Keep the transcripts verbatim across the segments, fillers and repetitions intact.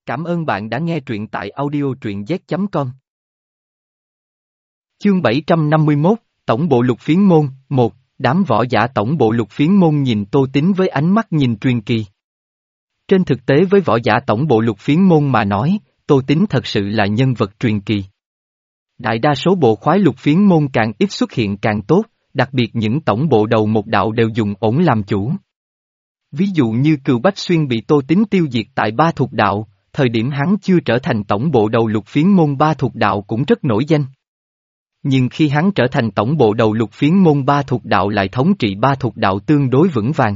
Cảm ơn bạn đã nghe truyện tại audio truyện z chấm com. Chương bảy trăm năm mươi mốt, Tổng bộ Lục Phiến môn, một, đám võ giả tổng bộ Lục Phiến môn nhìn Tô Tín với ánh mắt nhìn truyền kỳ. Trên thực tế với võ giả tổng bộ Lục Phiến môn mà nói, Tô Tín thật sự là nhân vật truyền kỳ. Đại đa số bộ khoái Lục Phiến môn càng ít xuất hiện càng tốt, đặc biệt những tổng bộ đầu một đạo đều dùng ổn làm chủ. Ví dụ như Cừu Bách Xuyên bị Tô Tín tiêu diệt tại Ba Thục Đạo, thời điểm hắn chưa trở thành tổng bộ đầu Lục Phiến môn Ba Thục Đạo cũng rất nổi danh. Nhưng khi hắn trở thành tổng bộ đầu Lục Phiến môn Ba Thục Đạo lại thống trị Ba Thục Đạo tương đối vững vàng.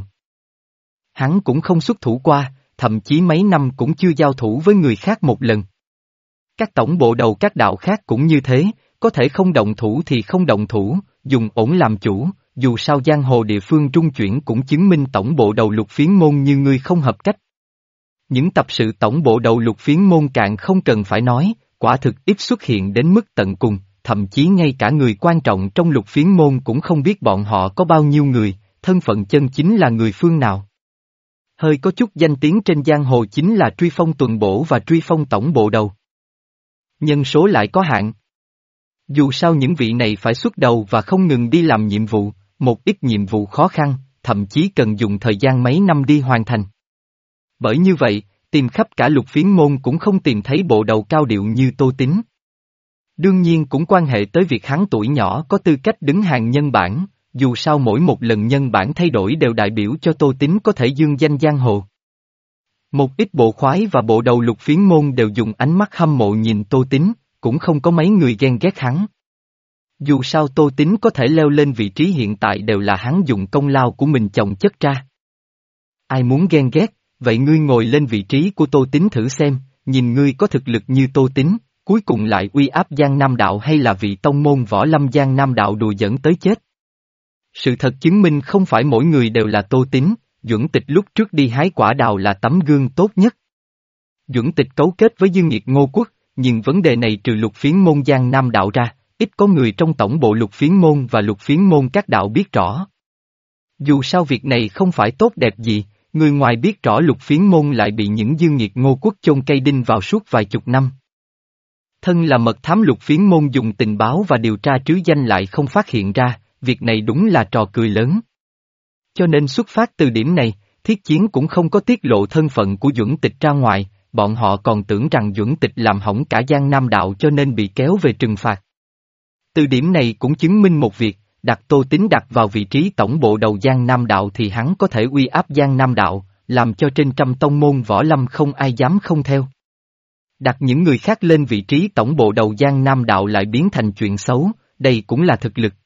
Hắn cũng không xuất thủ qua, thậm chí mấy năm cũng chưa giao thủ với người khác một lần. Các tổng bộ đầu các đạo khác cũng như thế, có thể không động thủ thì không động thủ, dùng ổn làm chủ, dù sao giang hồ địa phương trung chuyển cũng chứng minh tổng bộ đầu Lục Phiến môn như ngươi không hợp cách. Những tập sự tổng bộ đầu Lục Phiến môn cạn không cần phải nói, quả thực ít xuất hiện đến mức tận cùng, thậm chí ngay cả người quan trọng trong Lục Phiến môn cũng không biết bọn họ có bao nhiêu người, thân phận chân chính là người phương nào. Hơi có chút danh tiếng trên giang hồ chính là truy phong tuần bổ và truy phong tổng bộ đầu. Nhân số lại có hạn. Dù sao những vị này phải xuất đầu và không ngừng đi làm nhiệm vụ, một ít nhiệm vụ khó khăn, thậm chí cần dùng thời gian mấy năm đi hoàn thành. Bởi như vậy, tìm khắp cả Lục Phiến môn cũng không tìm thấy bộ đầu cao điệu như Tô Tín. Đương nhiên cũng quan hệ tới việc hắn tuổi nhỏ có tư cách đứng hàng nhân bản, dù sao mỗi một lần nhân bản thay đổi đều đại biểu cho Tô Tín có thể dương danh giang hồ. Một ít bộ khoái và bộ đầu Lục Phiến môn đều dùng ánh mắt hâm mộ nhìn Tô Tín, cũng không có mấy người ghen ghét hắn. Dù sao Tô Tín có thể leo lên vị trí hiện tại đều là hắn dùng công lao của mình chồng chất ra. Ai muốn ghen ghét, vậy ngươi ngồi lên vị trí của Tô Tín thử xem, nhìn ngươi có thực lực như Tô Tín, cuối cùng lại uy áp Giang Nam Đạo hay là vị tông môn võ lâm Giang Nam Đạo đùa giỡn tới chết. Sự thật chứng minh không phải mỗi người đều là Tô Tín, Duẩn Tịch lúc trước đi hái quả đào là tấm gương tốt nhất. Duẩn Tịch cấu kết với Dương Nghiệt Ngô Quốc, nhưng vấn đề này trừ Lục Phiến môn Giang Nam Đạo ra, ít có người trong tổng bộ Lục Phiến môn và Lục Phiến môn các đạo biết rõ. Dù sao việc này không phải tốt đẹp gì, người ngoài biết rõ Lục Phiến môn lại bị những Dương Nghiệt Ngô Quốc chôn cây đinh vào suốt vài chục năm. Thân là mật thám Lục Phiến môn dùng tình báo và điều tra trứ danh lại không phát hiện ra, việc này đúng là trò cười lớn. Cho nên xuất phát từ điểm này, Thiết Chiến cũng không có tiết lộ thân phận của Duẩn Tịch ra ngoài, bọn họ còn tưởng rằng Duẩn Tịch làm hỏng cả Giang Nam Đạo cho nên bị kéo về trừng phạt. Từ điểm này cũng chứng minh một việc, đặt Tô Tín đặt vào vị trí tổng bộ đầu Giang Nam Đạo thì hắn có thể uy áp Giang Nam Đạo, làm cho trên trăm tông môn võ lâm không ai dám không theo. Đặt những người khác lên vị trí tổng bộ đầu Giang Nam Đạo lại biến thành chuyện xấu, đây cũng là thực lực.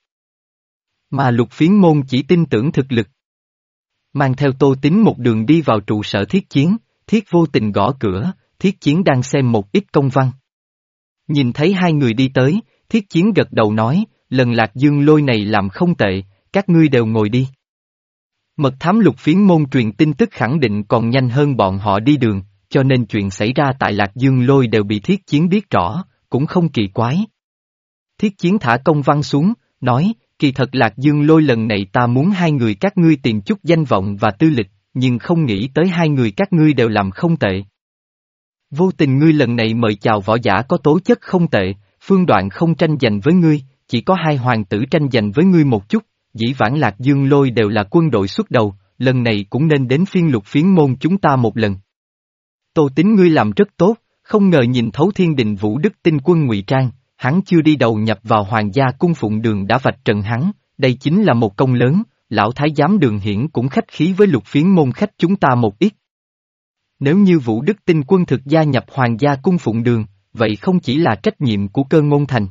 Mà Lục Phiến môn chỉ tin tưởng thực lực. Mang theo Tô Tín một đường đi vào trụ sở Thiết Chiến, Thiết vô tình gõ cửa, Thiết Chiến đang xem một ít công văn. Nhìn thấy hai người đi tới, Thiết Chiến gật đầu nói, lần Lạc Dương Lôi này làm không tệ, các ngươi đều ngồi đi. Mật thám Lục Phiến môn truyền tin tức khẳng định còn nhanh hơn bọn họ đi đường, cho nên chuyện xảy ra tại Lạc Dương Lôi đều bị Thiết Chiến biết rõ, cũng không kỳ quái. Thiết Chiến thả công văn xuống, nói, kỳ thật Lạc Dương Lôi lần này ta muốn hai người các ngươi tìm chút danh vọng và tư lịch, nhưng không nghĩ tới hai người các ngươi đều làm không tệ. Vô tình ngươi lần này mời chào võ giả có tố chất không tệ, Phương Đoạn không tranh giành với ngươi, chỉ có hai hoàng tử tranh giành với ngươi một chút, dĩ vãng Lạc Dương Lôi đều là quân đội xuất đầu, lần này cũng nên đến phiên Lục Phiến môn chúng ta một lần. Tô Tín ngươi làm rất tốt, không ngờ nhìn thấu Thiên Đình Vũ Đức tinh quân ngụy trang, hắn chưa đi đầu nhập vào hoàng gia cung phụng Đường đã vạch trần hắn, đây chính là một công lớn, lão thái giám Đường Hiển cũng khách khí với Lục Phiến môn khách chúng ta một ít. Nếu như Vũ Đức tinh quân thực gia nhập hoàng gia cung phụng Đường, vậy không chỉ là trách nhiệm của Cơ Ngôn Thành.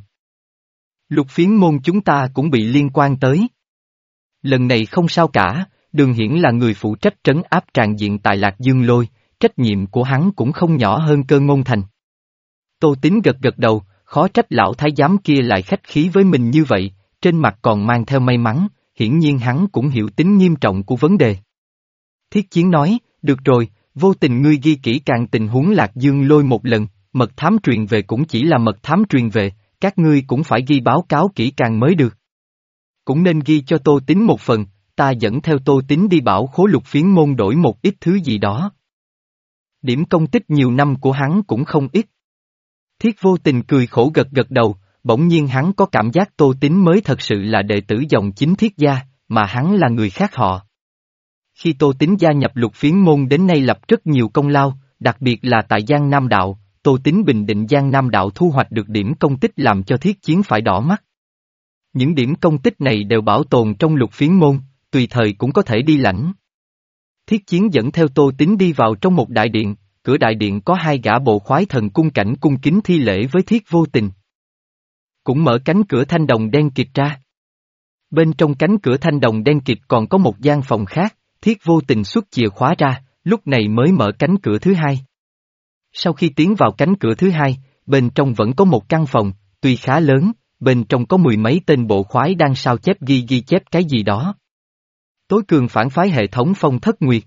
Lục Phiến môn chúng ta cũng bị liên quan tới. Lần này không sao cả, Đường Hiển là người phụ trách trấn áp tràn diện tại Lạc Dương Lôi, trách nhiệm của hắn cũng không nhỏ hơn Cơ Ngôn Thành. Tô Tín gật gật đầu, khó trách lão thái giám kia lại khách khí với mình như vậy, trên mặt còn mang theo may mắn, hiển nhiên hắn cũng hiểu tính nghiêm trọng của vấn đề. Thiết Chiến nói, được rồi, vô tình ngươi ghi kỹ càng tình huống Lạc Dương Lôi một lần, mật thám truyền về cũng chỉ là mật thám truyền về, các ngươi cũng phải ghi báo cáo kỹ càng mới được. Cũng nên ghi cho Tô Tín một phần, ta dẫn theo Tô Tín đi bảo khố Lục Phiến môn đổi một ít thứ gì đó. Điểm công tích nhiều năm của hắn cũng không ít. Thiết Vô Tình cười khổ gật gật đầu, bỗng nhiên hắn có cảm giác Tô Tín mới thật sự là đệ tử dòng chính Thiết gia, mà hắn là người khác họ. Khi Tô Tín gia nhập Lục Phiến môn đến nay lập rất nhiều công lao, đặc biệt là tại Giang Nam Đạo, Tô Tín bình định Giang Nam Đạo thu hoạch được điểm công tích làm cho Thiết Chiến phải đỏ mắt. Những điểm công tích này đều bảo tồn trong Lục Phiến môn, tùy thời cũng có thể đi lãnh. Thiết Chiến dẫn theo Tô Tín đi vào trong một đại điện, cửa đại điện có hai gã bộ khoái thần cung cảnh cung kính thi lễ với Thiết Vô Tình. Cũng mở cánh cửa thanh đồng đen kịt ra. Bên trong cánh cửa thanh đồng đen kịt còn có một gian phòng khác, Thiết Vô Tình xuất chìa khóa ra, lúc này mới mở cánh cửa thứ hai. Sau khi tiến vào cánh cửa thứ hai, bên trong vẫn có một căn phòng, tuy khá lớn, bên trong có mười mấy tên bộ khoái đang sao chép ghi ghi chép cái gì đó. Tối cường phản phái hệ thống Phong Thất Nguyệt.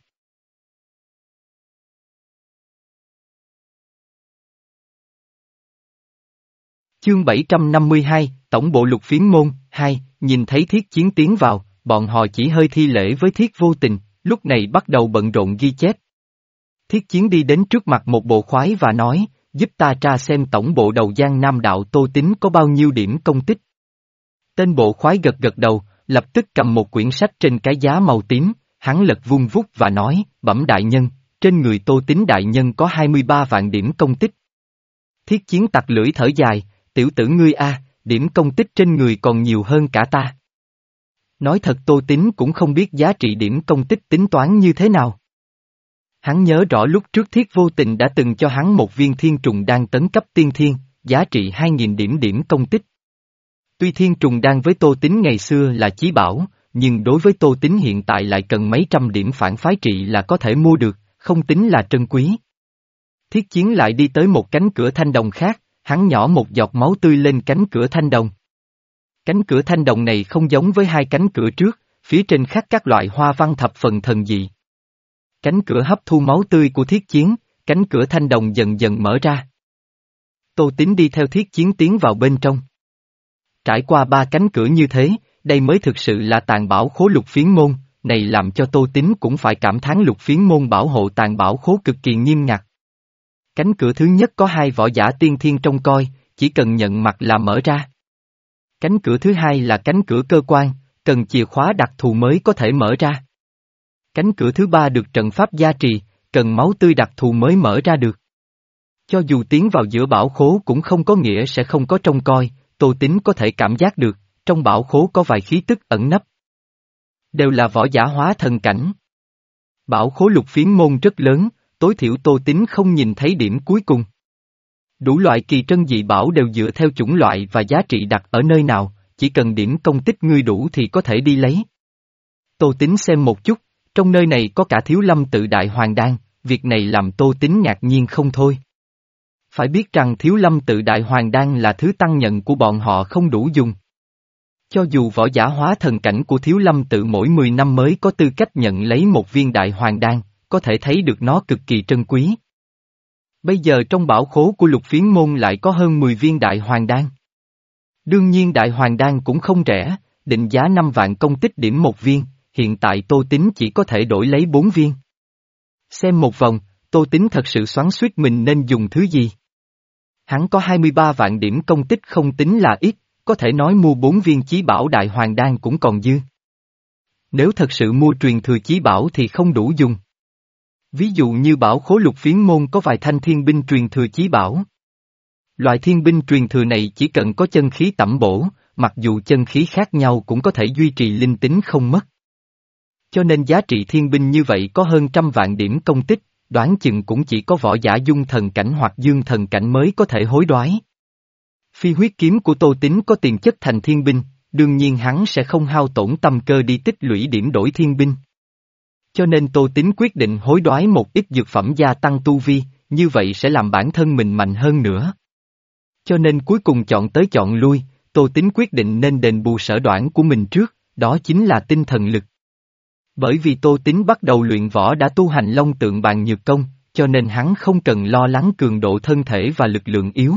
Chương bảy trăm năm mươi hai, Tổng bộ Lục Phiến môn, hai, nhìn thấy Thiết Chiến tiến vào, bọn họ chỉ hơi thi lễ với Thiết Vô Tình, lúc này bắt đầu bận rộn ghi chép. Thiết Chiến đi đến trước mặt một bộ khoái và nói, giúp ta tra xem tổng bộ đầu Giang Nam Đạo Tô Tín có bao nhiêu điểm công tích. Tên bộ khoái gật gật đầu, lập tức cầm một quyển sách trên cái giá màu tím, hắn lật vung vút và nói, bẩm đại nhân, trên người Tô Tín đại nhân có hai mươi ba vạn điểm công tích. Thiết Chiến tặc lưỡi thở dài, tiểu tử ngươi a, điểm công tích trên người còn nhiều hơn cả ta. Nói thật Tô Tín cũng không biết giá trị điểm công tích tính toán như thế nào. Hắn nhớ rõ lúc trước Thiết Vô Tình đã từng cho hắn một viên thiên trùng đan tấn cấp tiên thiên, giá trị hai nghìn điểm điểm công tích. Tuy thiên trùng đan với Tô Tín ngày xưa là chí bảo, nhưng đối với Tô Tín hiện tại lại cần mấy trăm điểm phản phái trị là có thể mua được, không tính là trân quý. Thiết Chiến lại đi tới một cánh cửa thanh đồng khác, hắn nhỏ một giọt máu tươi lên cánh cửa thanh đồng. Cánh cửa thanh đồng này không giống với hai cánh cửa trước, phía trên khắc các loại hoa văn thập phần thần dị. Cánh cửa hấp thu máu tươi của Thiết Chiến, cánh cửa thanh đồng dần dần mở ra. Tô Tín đi theo Thiết Chiến tiến vào bên trong. Trải qua ba cánh cửa như thế, đây mới thực sự là tàn bảo khố Lục Phiến môn, này làm cho Tô Tín cũng phải cảm thán Lục Phiến môn bảo hộ tàn bảo khố cực kỳ nghiêm ngặt. Cánh cửa thứ nhất có hai võ giả tiên thiên trông coi, chỉ cần nhận mặt là mở ra. Cánh cửa thứ hai là cánh cửa cơ quan, cần chìa khóa đặc thù mới có thể mở ra. Cánh cửa thứ ba được trận pháp gia trì, cần máu tươi đặc thù mới mở ra được. Cho dù tiến vào giữa bảo khố cũng không có nghĩa sẽ không có trông coi, Tô Tín có thể cảm giác được, trong bảo khố có vài khí tức ẩn nấp. Đều là võ giả hóa thần cảnh. Bảo khố Lục Phiến môn rất lớn, tối thiểu Tô Tín không nhìn thấy điểm cuối cùng. Đủ loại kỳ trân dị bảo đều dựa theo chủng loại và giá trị đặt ở nơi nào, chỉ cần điểm công tích ngươi đủ thì có thể đi lấy. Tô Tín xem một chút, trong nơi này có cả Thiếu Lâm tự Đại Hoàng Đan, việc này làm Tô Tín ngạc nhiên không thôi. Phải biết rằng Thiếu Lâm tự Đại Hoàng Đan là thứ tăng nhận của bọn họ không đủ dùng. Cho dù võ giả hóa thần cảnh của Thiếu Lâm tự mỗi mười năm mới có tư cách nhận lấy một viên Đại Hoàng Đan, có thể thấy được nó cực kỳ trân quý. Bây giờ trong bảo khố của Lục Phiến môn lại có hơn mười viên Đại Hoàng Đan. Đương nhiên Đại Hoàng Đan cũng không rẻ, định giá năm vạn công tích điểm một viên, hiện tại Tô Tín chỉ có thể đổi lấy bốn viên. Xem một vòng, Tô Tín thật sự xoắn xuýt mình nên dùng thứ gì. Hắn có hai mươi ba vạn điểm công tích không tính là ít, có thể nói mua bốn viên chí bảo Đại Hoàng Đan cũng còn dư. Nếu thật sự mua truyền thừa chí bảo thì không đủ dùng. Ví dụ như bảo khố Lục Phiến môn có vài thanh thiên binh truyền thừa chí bảo. Loại thiên binh truyền thừa này chỉ cần có chân khí tẩm bổ, mặc dù chân khí khác nhau cũng có thể duy trì linh tính không mất. Cho nên giá trị thiên binh như vậy có hơn trăm vạn điểm công tích, đoán chừng cũng chỉ có võ giả dung thần cảnh hoặc dương thần cảnh mới có thể hối đoái. Phi huyết kiếm của Tô Tín có tiền chất thành thiên binh, đương nhiên hắn sẽ không hao tổn tâm cơ đi tích lũy điểm đổi thiên binh. Cho nên Tô Tín quyết định hối đoái một ít dược phẩm gia tăng tu vi, như vậy sẽ làm bản thân mình mạnh hơn nữa. Cho nên cuối cùng chọn tới chọn lui, Tô Tín quyết định nên đền bù sở đoản của mình trước, đó chính là tinh thần lực. Bởi vì Tô Tín bắt đầu luyện võ đã tu hành Long Tượng Bàn Nhược Công, cho nên hắn không cần lo lắng cường độ thân thể và lực lượng yếu.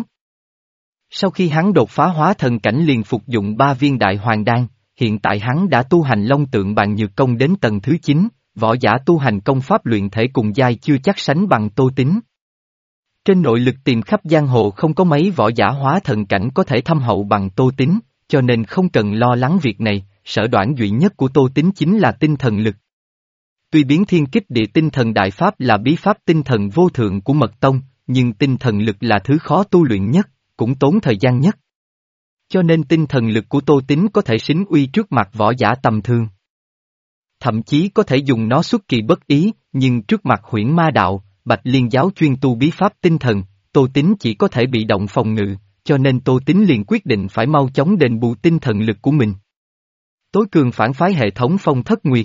Sau khi hắn đột phá hóa thần cảnh liền phục dụng ba viên Đại Hoàng Đan, hiện tại hắn đã tu hành Long Tượng Bàn Nhược Công đến tầng thứ chín, võ giả tu hành công pháp luyện thể cùng giai chưa chắc sánh bằng Tô Tín. Trên nội lực tìm khắp giang hồ không có mấy võ giả hóa thần cảnh có thể thâm hậu bằng Tô Tín, cho nên không cần lo lắng việc này, sở đoản duy nhất của Tô Tín chính là tinh thần lực. Tuy biến thiên kích địa tinh thần đại pháp là bí pháp tinh thần vô thượng của mật tông, nhưng tinh thần lực là thứ khó tu luyện nhất, cũng tốn thời gian nhất. Cho nên tinh thần lực của Tô Tín có thể xính uy trước mặt võ giả tầm thường. Thậm chí có thể dùng nó xuất kỳ bất ý, nhưng trước mặt huyễn ma đạo, Bạch Liên giáo chuyên tu bí pháp tinh thần, Tô Tín chỉ có thể bị động phòng ngự, cho nên Tô Tín liền quyết định phải mau chóng đền bù tinh thần lực của mình. Tối cường phản phái hệ thống Phong Thất Nguyệt.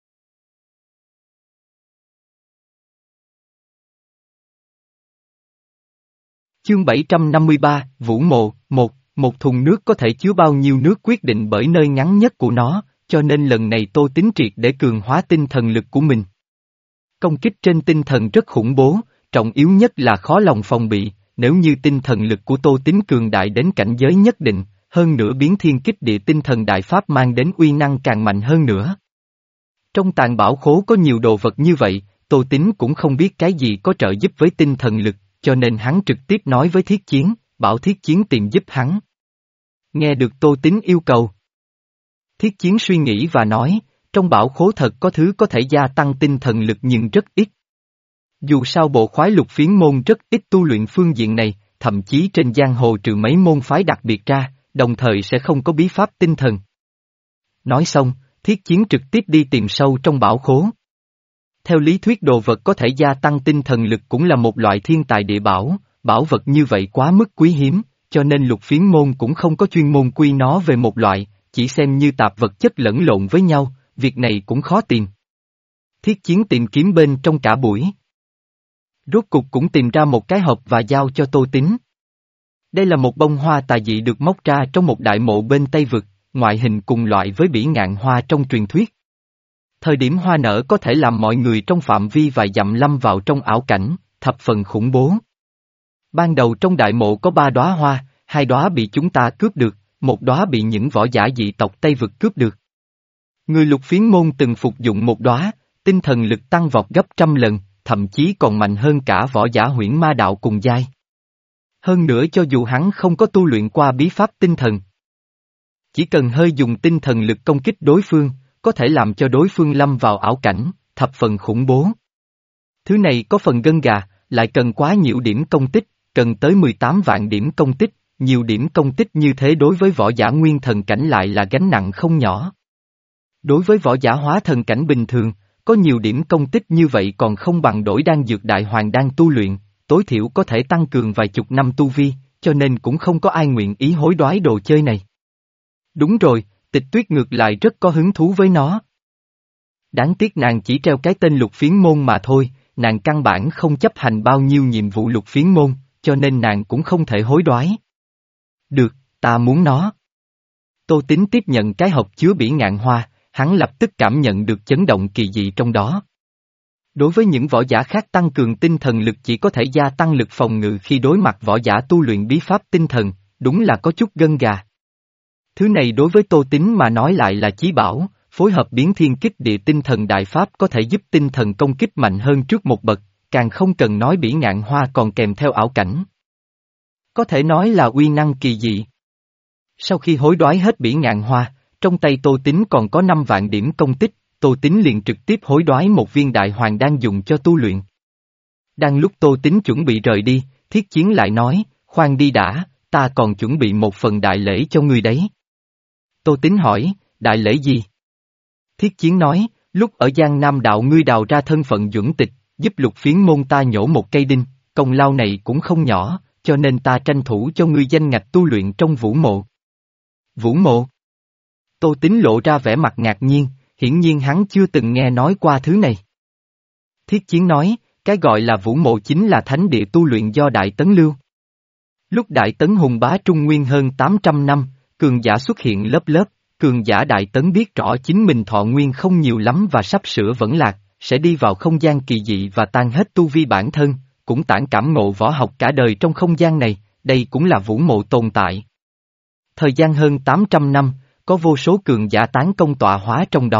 Chương bảy trăm năm mươi ba, Vũ Mộ, một, một thùng nước có thể chứa bao nhiêu nước quyết định bởi nơi ngắn nhất của nó, cho nên lần này Tô Tín triệt để cường hóa tinh thần lực của mình. Công kích trên tinh thần rất khủng bố, trọng yếu nhất là khó lòng phòng bị, nếu như tinh thần lực của Tô Tín cường đại đến cảnh giới nhất định, hơn nữa biến thiên kích địa tinh thần đại pháp mang đến uy năng càng mạnh hơn nữa. Trong tàng bảo khố có nhiều đồ vật như vậy, Tô Tín cũng không biết cái gì có trợ giúp với tinh thần lực, cho nên hắn trực tiếp nói với Thiết Chiến, bảo Thiết Chiến tìm giúp hắn. Nghe được Tô Tín yêu cầu. Thiết Chiến suy nghĩ và nói, trong bảo khố thật có thứ có thể gia tăng tinh thần lực nhưng rất ít. Dù sao bộ khoái lục phiến môn rất ít tu luyện phương diện này, thậm chí trên giang hồ trừ mấy môn phái đặc biệt ra, đồng thời sẽ không có bí pháp tinh thần. Nói xong, Thiết Chiến trực tiếp đi tìm sâu trong bảo khố. Theo lý thuyết đồ vật có thể gia tăng tinh thần lực cũng là một loại thiên tài địa bảo, bảo vật như vậy quá mức quý hiếm, cho nên lục phiến môn cũng không có chuyên môn quy nó về một loại, chỉ xem như tạp vật chất lẫn lộn với nhau, việc này cũng khó tìm. Thiết Chiến tìm kiếm bên trong cả buổi. Rốt cục cũng tìm ra một cái hộp và giao cho Tô Tín. Đây là một bông hoa tà dị được móc ra trong một đại mộ bên Tây Vực, ngoại hình cùng loại với bỉ ngạn hoa trong truyền thuyết. Thời điểm hoa nở có thể làm mọi người trong phạm vi vài dặm lâm vào trong ảo cảnh, thập phần khủng bố. Ban đầu trong đại mộ có ba đóa hoa, hai đóa bị chúng ta cướp được, một đóa bị những võ giả dị tộc Tây Vực cướp được. Người lục phiến môn từng phục dụng một đóa, tinh thần lực tăng vọt gấp trăm lần, thậm chí còn mạnh hơn cả võ giả huyễn ma đạo cùng giai. Hơn nữa cho dù hắn không có tu luyện qua bí pháp tinh thần, chỉ cần hơi dùng tinh thần lực công kích đối phương, có thể làm cho đối phương lâm vào ảo cảnh, thập phần khủng bố. Thứ này có phần gân gà, lại cần quá nhiều điểm công tích, cần tới mười tám vạn điểm công tích, nhiều điểm công tích như thế đối với võ giả nguyên thần cảnh lại là gánh nặng không nhỏ. Đối với võ giả hóa thần cảnh bình thường, có nhiều điểm công tích như vậy còn không bằng đổi đan dược đại hoàng đan tu luyện, tối thiểu có thể tăng cường vài chục năm tu vi, cho nên cũng không có ai nguyện ý hối đoái đồ chơi này. Đúng rồi, Tịch Tuyết ngược lại rất có hứng thú với nó. Đáng tiếc nàng chỉ treo cái tên lục phiến môn mà thôi, nàng căn bản không chấp hành bao nhiêu nhiệm vụ lục phiến môn, cho nên nàng cũng không thể hối đoái. Được, ta muốn nó. Tô Tín tiếp nhận cái hộp chứa bỉ ngạn hoa, hắn lập tức cảm nhận được chấn động kỳ dị trong đó. Đối với những võ giả khác tăng cường tinh thần lực chỉ có thể gia tăng lực phòng ngự khi đối mặt võ giả tu luyện bí pháp tinh thần, đúng là có chút gân gà. Thứ này đối với Tô Tín mà nói lại là chí bảo, phối hợp biến thiên kích địa tinh thần đại pháp có thể giúp tinh thần công kích mạnh hơn trước một bậc, càng không cần nói bỉ ngạn hoa còn kèm theo ảo cảnh. Có thể nói là uy năng kỳ dị. Sau khi hối đoái hết bỉ ngạn hoa, trong tay Tô Tín còn có năm vạn điểm công tích, Tô Tín liền trực tiếp hối đoái một viên đại hoàng đan dùng cho tu luyện. Đang lúc Tô Tín chuẩn bị rời đi, Thiết Chiến lại nói, khoan đi đã, ta còn chuẩn bị một phần đại lễ cho ngươi đấy. Tô Tín hỏi, đại lễ gì? Thiết Chiến nói, lúc ở Giang Nam đạo ngươi đào ra thân phận Duẩn Tịch, giúp lục phiến môn ta nhổ một cây đinh, công lao này cũng không nhỏ, cho nên ta tranh thủ cho ngươi danh ngạch tu luyện trong vũ mộ. Vũ mộ? Tô Tín lộ ra vẻ mặt ngạc nhiên, hiển nhiên hắn chưa từng nghe nói qua thứ này. Thiết Chiến nói, cái gọi là vũ mộ chính là thánh địa tu luyện do Đại Tấn lưu. Lúc Đại Tấn hùng bá Trung Nguyên hơn tám trăm năm, cường giả xuất hiện lớp lớp, cường giả Đại Tấn biết rõ chính mình thọ nguyên không nhiều lắm và sắp sửa vẫn lạc, sẽ đi vào không gian kỳ dị và tan hết tu vi bản thân, cũng tản cảm ngộ võ học cả đời trong không gian này, đây cũng là vũ mộ tồn tại. Thời gian hơn tám trăm năm, có vô số cường giả tán công tọa hóa trong đó,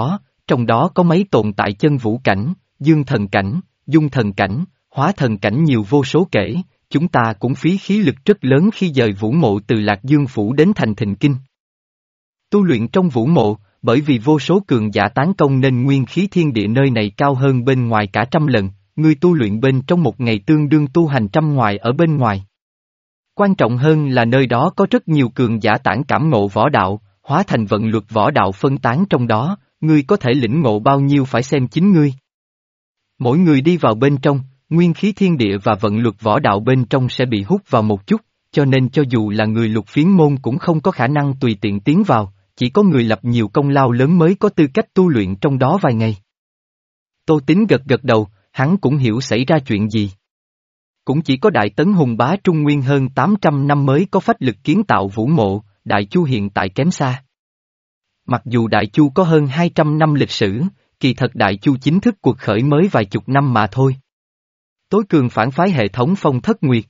trong đó có mấy tồn tại chân vũ cảnh, dương thần cảnh, dung thần cảnh, hóa thần cảnh nhiều vô số kể, chúng ta cũng phí khí lực rất lớn khi dời vũ mộ từ Lạc Dương Phủ đến thành Thịnh Kinh. Tu luyện trong vũ mộ, bởi vì vô số cường giả tán công nên nguyên khí thiên địa nơi này cao hơn bên ngoài cả trăm lần, ngươi tu luyện bên trong một ngày tương đương tu hành trăm ngoài ở bên ngoài. Quan trọng hơn là nơi đó có rất nhiều cường giả tản cảm ngộ võ đạo, hóa thành vận luật võ đạo phân tán trong đó, ngươi có thể lĩnh ngộ bao nhiêu phải xem chính ngươi. Mỗi người đi vào bên trong, nguyên khí thiên địa và vận luật võ đạo bên trong sẽ bị hút vào một chút, cho nên cho dù là người lục phiến môn cũng không có khả năng tùy tiện tiến vào, chỉ có người lập nhiều công lao lớn mới có tư cách tu luyện trong đó vài ngày. Tô Tín gật gật đầu, hắn cũng hiểu xảy ra chuyện gì. Cũng chỉ có Đại Tấn hùng bá Trung Nguyên hơn tám trăm năm mới có phách lực kiến tạo vũ mộ, Đại Chu hiện tại kém xa. Mặc dù Đại Chu có hơn hai trăm năm lịch sử, kỳ thật Đại Chu chính thức cuộc khởi mới vài chục năm mà thôi. Tối cường phản phái hệ thống Phong Thất Nguyệt.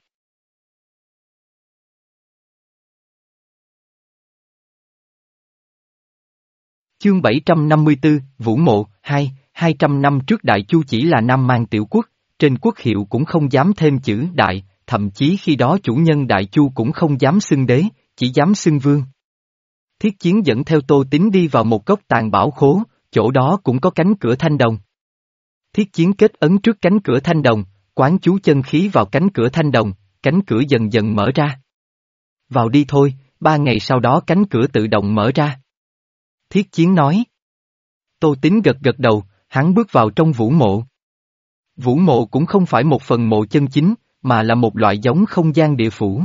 Chương bảy trăm năm mươi tư, Vũ Mộ, hai, hai trăm năm trước Đại Chu chỉ là Nam Man tiểu quốc, trên quốc hiệu cũng không dám thêm chữ Đại, thậm chí khi đó chủ nhân Đại Chu cũng không dám xưng đế, chỉ dám xưng vương. Thiết Chiến dẫn theo Tô Tín đi vào một góc tàn bảo khố, chỗ đó cũng có cánh cửa thanh đồng. Thiết Chiến kết ấn trước cánh cửa thanh đồng, quán chú chân khí vào cánh cửa thanh đồng, cánh cửa dần dần mở ra. Vào đi thôi, ba ngày sau đó cánh cửa tự động mở ra. Thiết Chiến nói. Tô Tín gật gật đầu, hắn bước vào trong vũ mộ. Vũ mộ cũng không phải một phần mộ chân chính, mà là một loại giống không gian địa phủ.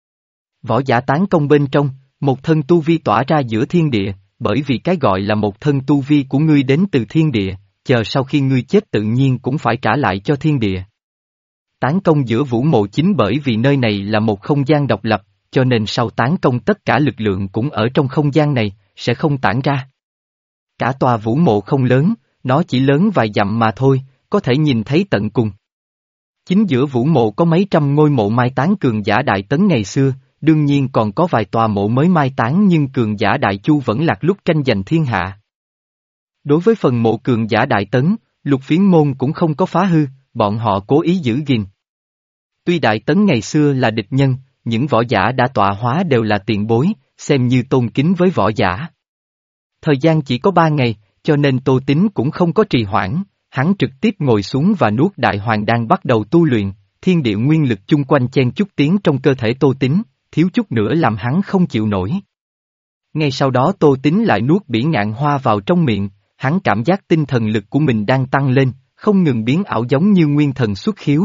Võ giả tán công bên trong, một thân tu vi tỏa ra giữa thiên địa, bởi vì cái gọi là một thân tu vi của ngươi đến từ thiên địa, chờ sau khi ngươi chết tự nhiên cũng phải trả lại cho thiên địa. Tán công giữa vũ mộ chính bởi vì nơi này là một không gian độc lập, cho nên sau tán công tất cả lực lượng cũng ở trong không gian này, sẽ không tản ra. Cả tòa vũ mộ không lớn, nó chỉ lớn vài dặm mà thôi, có thể nhìn thấy tận cùng. Chính giữa vũ mộ có mấy trăm ngôi mộ mai táng cường giả Đại Tấn ngày xưa, đương nhiên còn có vài tòa mộ mới mai táng nhưng cường giả Đại Chu vẫn lạc lúc tranh giành thiên hạ. Đối với phần mộ cường giả Đại Tấn, Lục Phiến môn cũng không có phá hư, bọn họ cố ý giữ gìn. Tuy Đại Tấn ngày xưa là địch nhân, những võ giả đã tọa hóa đều là tiền bối, xem như tôn kính với võ giả. Thời gian chỉ có ba ngày, cho nên Tô Tín cũng không có trì hoãn, hắn trực tiếp ngồi xuống và nuốt đại hoàng đan bắt đầu tu luyện, thiên địa nguyên lực chung quanh chen chúc tiến trong cơ thể Tô Tín, thiếu chút nữa làm hắn không chịu nổi. Ngay sau đó Tô Tín lại nuốt bỉ ngạn hoa vào trong miệng, hắn cảm giác tinh thần lực của mình đang tăng lên, không ngừng biến ảo giống như nguyên thần xuất khiếu.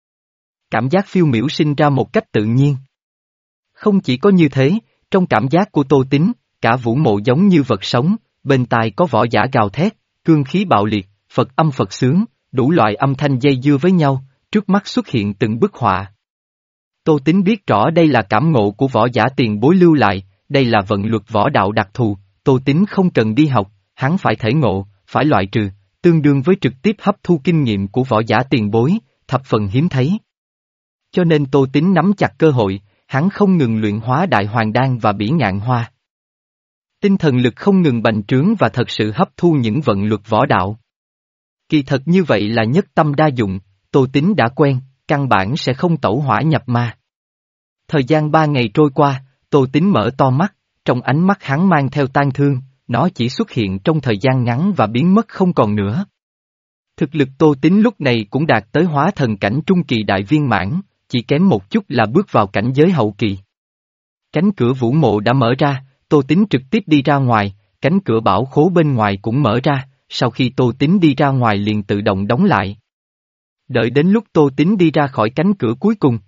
Cảm giác phiêu miểu sinh ra một cách tự nhiên. Không chỉ có như thế, trong cảm giác của Tô Tín, cả vũ mộ giống như vật sống, bên tai có võ giả gào thét, cương khí bạo liệt, Phật âm Phật sướng, đủ loại âm thanh dây dưa với nhau, trước mắt xuất hiện từng bức họa. Tô Tín biết rõ đây là cảm ngộ của võ giả tiền bối lưu lại, đây là vận luật võ đạo đặc thù, Tô Tín không cần đi học, hắn phải thể ngộ, phải loại trừ, tương đương với trực tiếp hấp thu kinh nghiệm của võ giả tiền bối, thập phần hiếm thấy. Cho nên Tô Tín nắm chặt cơ hội, hắn không ngừng luyện hóa đại hoàng đan và bỉ ngạn hoa. Tinh thần lực không ngừng bành trướng và thật sự hấp thu những vận luật võ đạo. Kỳ thật như vậy là nhất tâm đa dụng, Tô Tín đã quen, căn bản sẽ không tẩu hỏa nhập ma. Thời gian ba ngày trôi qua, Tô Tín mở to mắt, trong ánh mắt hắn mang theo tang thương, nó chỉ xuất hiện trong thời gian ngắn và biến mất không còn nữa. Thực lực Tô Tín lúc này cũng đạt tới hóa thần cảnh trung kỳ đại viên mãn, chỉ kém một chút là bước vào cảnh giới hậu kỳ. Cánh cửa vũ mộ đã mở ra, Tô Tín trực tiếp đi ra ngoài, cánh cửa bảo khố bên ngoài cũng mở ra, sau khi Tô Tín đi ra ngoài liền tự động đóng lại. Đợi đến lúc Tô Tín đi ra khỏi cánh cửa cuối cùng.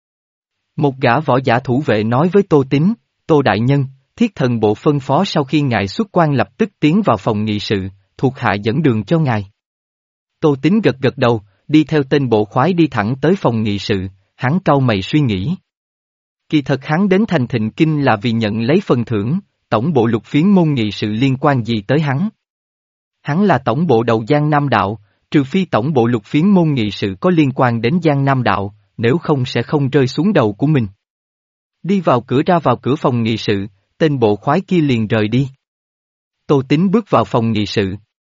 Một gã võ giả thủ vệ nói với Tô Tín, Tô Đại Nhân, thiết thần bộ phân phó sau khi ngài xuất quan lập tức tiến vào phòng nghị sự, thuộc hạ dẫn đường cho ngài. Tô Tín gật gật đầu, đi theo tên bộ khoái đi thẳng tới phòng nghị sự, hắn cau mày suy nghĩ. Kỳ thật hắn đến thành Thịnh Kinh là vì nhận lấy phần thưởng, tổng bộ Lục Phiến môn nghị sự liên quan gì tới hắn. Hắn là tổng bộ đầu Giang Nam Đạo, trừ phi tổng bộ Lục Phiến môn nghị sự có liên quan đến Giang Nam Đạo, nếu không sẽ không rơi xuống đầu của mình. Đi vào cửa ra vào cửa phòng nghị sự, tên bộ khoái kia liền rời đi. Tô Tín bước vào phòng nghị sự.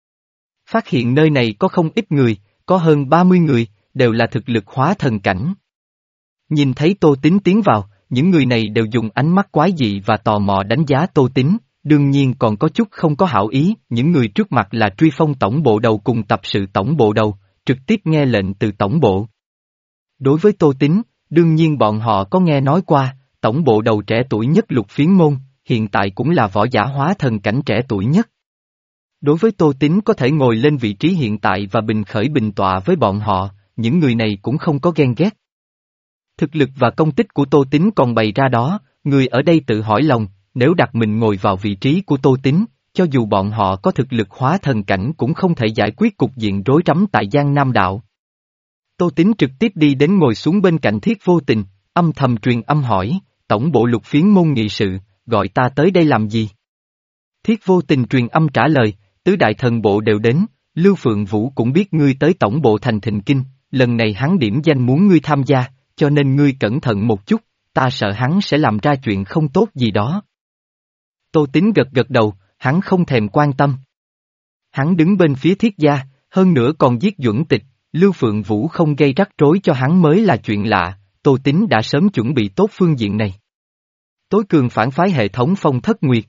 Phát hiện nơi này có không ít người, có hơn ba mươi người, đều là thực lực hóa thần cảnh. Nhìn thấy Tô Tín tiến vào, những người này đều dùng ánh mắt quái dị và tò mò đánh giá Tô Tín, đương nhiên còn có chút không có hảo ý, những người trước mặt là Truy Phong tổng bộ đầu cùng tập sự tổng bộ đầu, trực tiếp nghe lệnh từ tổng bộ. Đối với Tô Tín, đương nhiên bọn họ có nghe nói qua, tổng bộ đầu trẻ tuổi nhất Lục Phiến Môn, hiện tại cũng là võ giả hóa thần cảnh trẻ tuổi nhất. Đối với Tô Tín có thể ngồi lên vị trí hiện tại và bình khởi bình tọa với bọn họ, những người này cũng không có ghen ghét. Thực lực và công tích của Tô Tín còn bày ra đó, người ở đây tự hỏi lòng, nếu đặt mình ngồi vào vị trí của Tô Tín, cho dù bọn họ có thực lực hóa thần cảnh cũng không thể giải quyết cục diện rối rắm tại Giang Nam Đạo. Tô Tín trực tiếp đi đến ngồi xuống bên cạnh Thiết Vô Tình, âm thầm truyền âm hỏi, tổng bộ Lục Phiến Môn nghị sự, gọi ta tới đây làm gì? Thiết Vô Tình truyền âm trả lời, tứ đại thần bộ đều đến, Lưu Phượng Vũ cũng biết ngươi tới tổng bộ thành Thịnh Kinh, lần này hắn điểm danh muốn ngươi tham gia, cho nên ngươi cẩn thận một chút, ta sợ hắn sẽ làm ra chuyện không tốt gì đó. Tô Tín gật gật đầu, hắn không thèm quan tâm. Hắn đứng bên phía Thiết gia, hơn nữa còn giết Duẩn Tịch, Lưu Phượng Vũ không gây rắc rối cho hắn mới là chuyện lạ, Tô Tín đã sớm chuẩn bị tốt phương diện này. Tối cường phản phái hệ thống Phong Thất Nguyệt.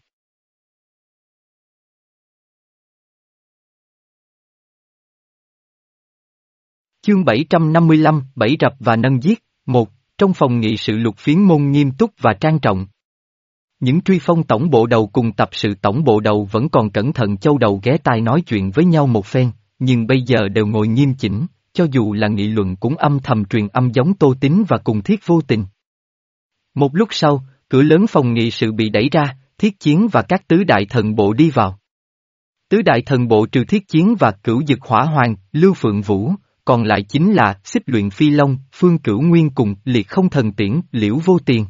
Chương bảy trăm năm mươi lăm, Bẫy rập và nâng giết, một, trong phòng nghị sự Lục Phiến Môn nghiêm túc và trang trọng. Những Truy Phong tổng bộ đầu cùng tập sự tổng bộ đầu vẫn còn cẩn thận châu đầu ghé tai nói chuyện với nhau một phen, nhưng bây giờ đều ngồi nghiêm chỉnh, cho dù là nghị luận cũng âm thầm truyền âm giống Tô Tín và cùng Thiết Vô Tình. Một lúc sau, cửa lớn phòng nghị sự bị đẩy ra, Thiết Chiến và các tứ đại thần bộ đi vào. Tứ đại thần bộ trừ Thiết Chiến và Cửu Dực Hỏa Hoàng, Lưu Phượng Vũ, còn lại chính là Xích Luyện Phi Long, Phương Cửu Nguyên cùng Liệt Không Thần Tiễn, Liễu Vô Tiền.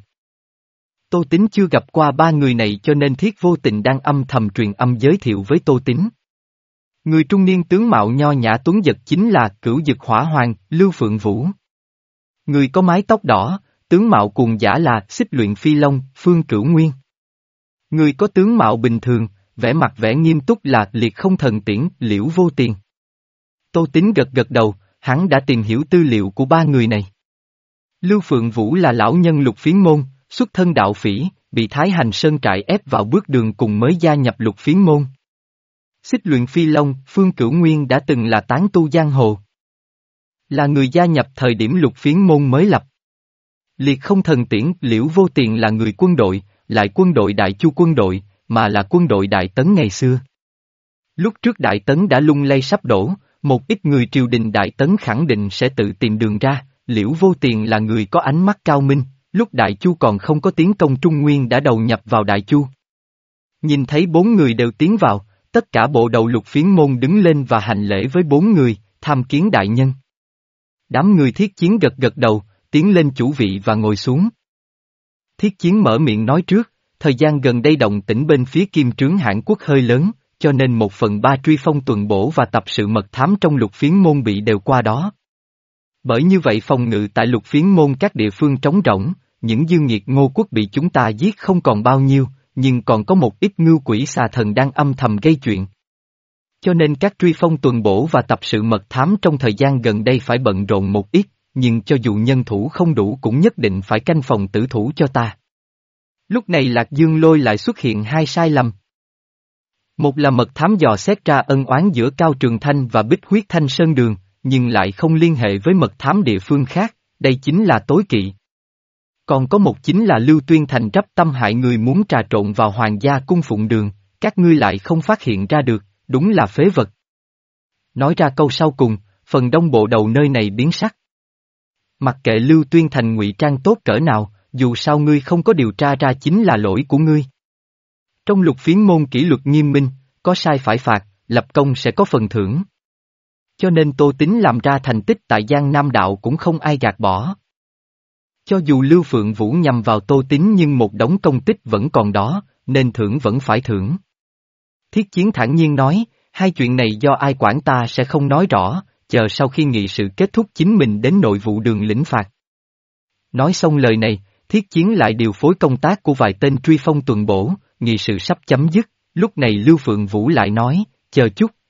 Tô Tín chưa gặp qua ba người này cho nên Thiết Vô Tình đang âm thầm truyền âm giới thiệu với Tô Tín. Người trung niên tướng mạo nho nhã tuấn giật chính là Cửu Dực Hỏa Hoàng, Lưu Phượng Vũ. Người có mái tóc đỏ, tướng mạo cuồng giả là Xích Luyện Phi Long, Phương Cửu Nguyên. Người có tướng mạo bình thường, vẻ mặt vẻ nghiêm túc là Liệt Không Thần Tiễn, Liễu Vô Tiền. Tô Tín gật gật đầu, hắn đã tìm hiểu tư liệu của ba người này. Lưu Phượng Vũ là lão nhân Lục Phiến Môn, xuất thân đạo phỉ, bị Thái Hành Sơn trại ép vào bước đường cùng mới gia nhập Lục Phiến Môn. Xích Luyện Phi Long, Phương Cửu Nguyên đã từng là tán tu giang hồ. Là người gia nhập thời điểm Lục Phiến Môn mới lập. Liệt Không Thần Tiễn, Liễu Vô Tiền là người quân đội, lại quân đội Đại Chu quân đội, mà là quân đội Đại Tấn ngày xưa. Lúc trước Đại Tấn đã lung lay sắp đổ, một ít người triều đình Đại Tấn khẳng định sẽ tự tìm đường ra, Liễu Vô Tiền là người có ánh mắt cao minh, lúc Đại Chu còn không có tiến công Trung Nguyên đã đầu nhập vào Đại Chu. Nhìn thấy bốn người đều tiến vào, tất cả bộ đầu Lục Phiến Môn đứng lên và hành lễ với bốn người, tham kiến đại nhân. Đám người Thiết Chiến gật gật đầu, tiến lên chủ vị và ngồi xuống. Thiết Chiến mở miệng nói trước, thời gian gần đây động tĩnh bên phía Kim Trướng Hãn Quốc hơi lớn, cho nên một phần ba Truy Phong tuần bổ và tập sự mật thám trong Lục Phiến Môn bị đều qua đó. Bởi như vậy phòng ngự tại Lục Phiến Môn các địa phương trống rỗng, những dương nghiệt Ngô Quốc bị chúng ta giết không còn bao nhiêu, nhưng còn có một ít ngưu quỷ xà thần đang âm thầm gây chuyện. Cho nên các Truy Phong tuần bổ và tập sự mật thám trong thời gian gần đây phải bận rộn một ít, nhưng cho dù nhân thủ không đủ cũng nhất định phải canh phòng tử thủ cho ta. Lúc này Lạc Dương Lôi lại xuất hiện hai sai lầm. Một là mật thám dò xét ra ân oán giữa Cao Trường Thanh và Bích Huyết Thanh Sơn Đường, nhưng lại không liên hệ với mật thám địa phương khác, đây chính là tối kỵ. Còn có một chính là Lưu Tuyên Thành rắp tâm hại người muốn trà trộn vào Hoàng gia cung phụng đường, các ngươi lại không phát hiện ra được, đúng là phế vật. Nói ra câu sau cùng, phần đông bộ đầu nơi này biến sắc. Mặc kệ Lưu Tuyên Thành ngụy trang tốt cỡ nào, dù sao ngươi không có điều tra ra chính là lỗi của ngươi. Trong Lục Phiến Môn kỷ luật nghiêm minh, có sai phải phạt, lập công sẽ có phần thưởng. Cho nên Tô Tín làm ra thành tích tại Giang Nam Đạo cũng không ai gạt bỏ. Cho dù Lưu Phượng Vũ nhằm vào Tô Tín nhưng một đống công tích vẫn còn đó, nên thưởng vẫn phải thưởng. Thiết Chiến thản nhiên nói, hai chuyện này do ai quản ta sẽ không nói rõ, chờ sau khi nghị sự kết thúc chính mình đến nội vụ đường lĩnh phạt. Nói xong lời này, Thiết Chiến lại điều phối công tác của vài tên Truy Phong tuần bổ, nghị sự sắp chấm dứt, lúc này Lưu Phượng Vũ lại nói, chờ chút,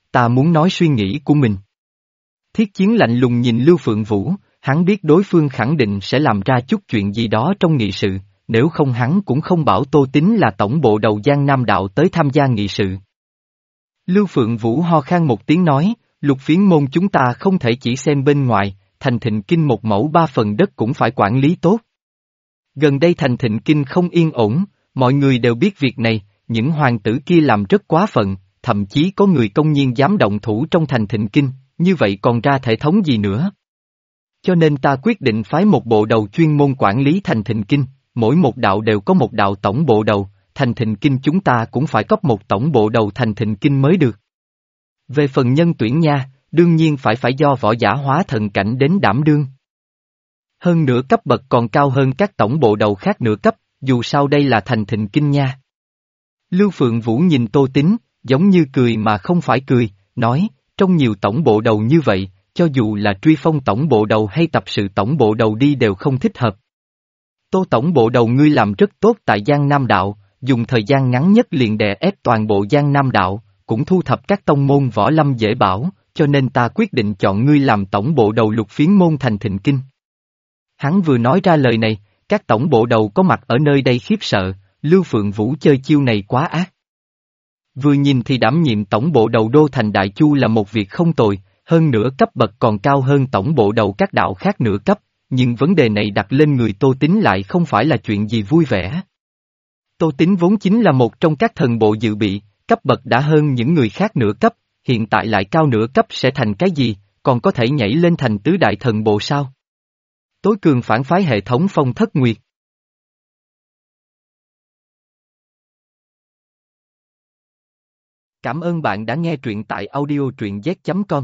ta muốn nói suy nghĩ của mình. Thiết Chiến lạnh lùng nhìn Lưu Phượng Vũ, hắn biết đối phương khẳng định sẽ làm ra chút chuyện gì đó trong nghị sự, nếu không hắn cũng không bảo Tô Tín là tổng bộ đầu Giang Nam Đạo tới tham gia nghị sự. Lưu Phượng Vũ ho khan một tiếng nói, Lục Phiến môn chúng ta không thể chỉ xem bên ngoài, Thành Thịnh Kinh một mẫu ba phần đất cũng phải quản lý tốt. Gần đây Thành Thịnh Kinh không yên ổn, mọi người đều biết việc này, những hoàng tử kia làm rất quá phận, thậm chí có người công nhiên dám động thủ trong Thành Thịnh Kinh, như vậy còn ra thể thống gì nữa. Cho nên ta quyết định phái một bộ đầu chuyên môn quản lý Thành Thịnh Kinh, mỗi một đạo đều có một đạo tổng bộ đầu, Thành Thịnh Kinh chúng ta cũng phải có một tổng bộ đầu Thành Thịnh Kinh mới được. Về phần nhân tuyển nha, đương nhiên phải phải do võ giả hóa thần cảnh đến đảm đương. Hơn nửa cấp bậc còn cao hơn các tổng bộ đầu khác nửa cấp, dù sao đây là Thành Thịnh Kinh nha. Lưu Phượng Vũ nhìn Tô Tín, giống như cười mà không phải cười, nói, trong nhiều tổng bộ đầu như vậy, cho dù là truy phong tổng bộ đầu hay tập sự tổng bộ đầu đi đều không thích hợp. Tô tổng bộ đầu ngươi làm rất tốt tại Giang Nam Đạo, dùng thời gian ngắn nhất liền đè ép toàn bộ Giang Nam Đạo, cũng thu thập các tông môn võ lâm dễ bảo, cho nên ta quyết định chọn ngươi làm tổng bộ đầu Lục Phiến môn Thành Thịnh Kinh. Hắn vừa nói ra lời này, các tổng bộ đầu có mặt ở nơi đây khiếp sợ, Lưu Phượng Vũ chơi chiêu này quá ác. Vừa nhìn thì đảm nhiệm tổng bộ đầu Đô Thành Đại Chu là một việc không tồi, hơn nữa cấp bậc còn cao hơn tổng bộ đầu các đạo khác nửa cấp, nhưng vấn đề này đặt lên người Tô Tín lại không phải là chuyện gì vui vẻ. Tô Tín vốn chính là một trong các thần bộ dự bị, cấp bậc đã hơn những người khác nửa cấp, hiện tại lại cao nửa cấp sẽ thành cái gì, còn có thể nhảy lên thành tứ đại thần bộ sao? Tối cường phản phái hệ thống Phong Thất Nguyệt. Cảm ơn bạn đã nghe truyện tại audio truyện z chấm com.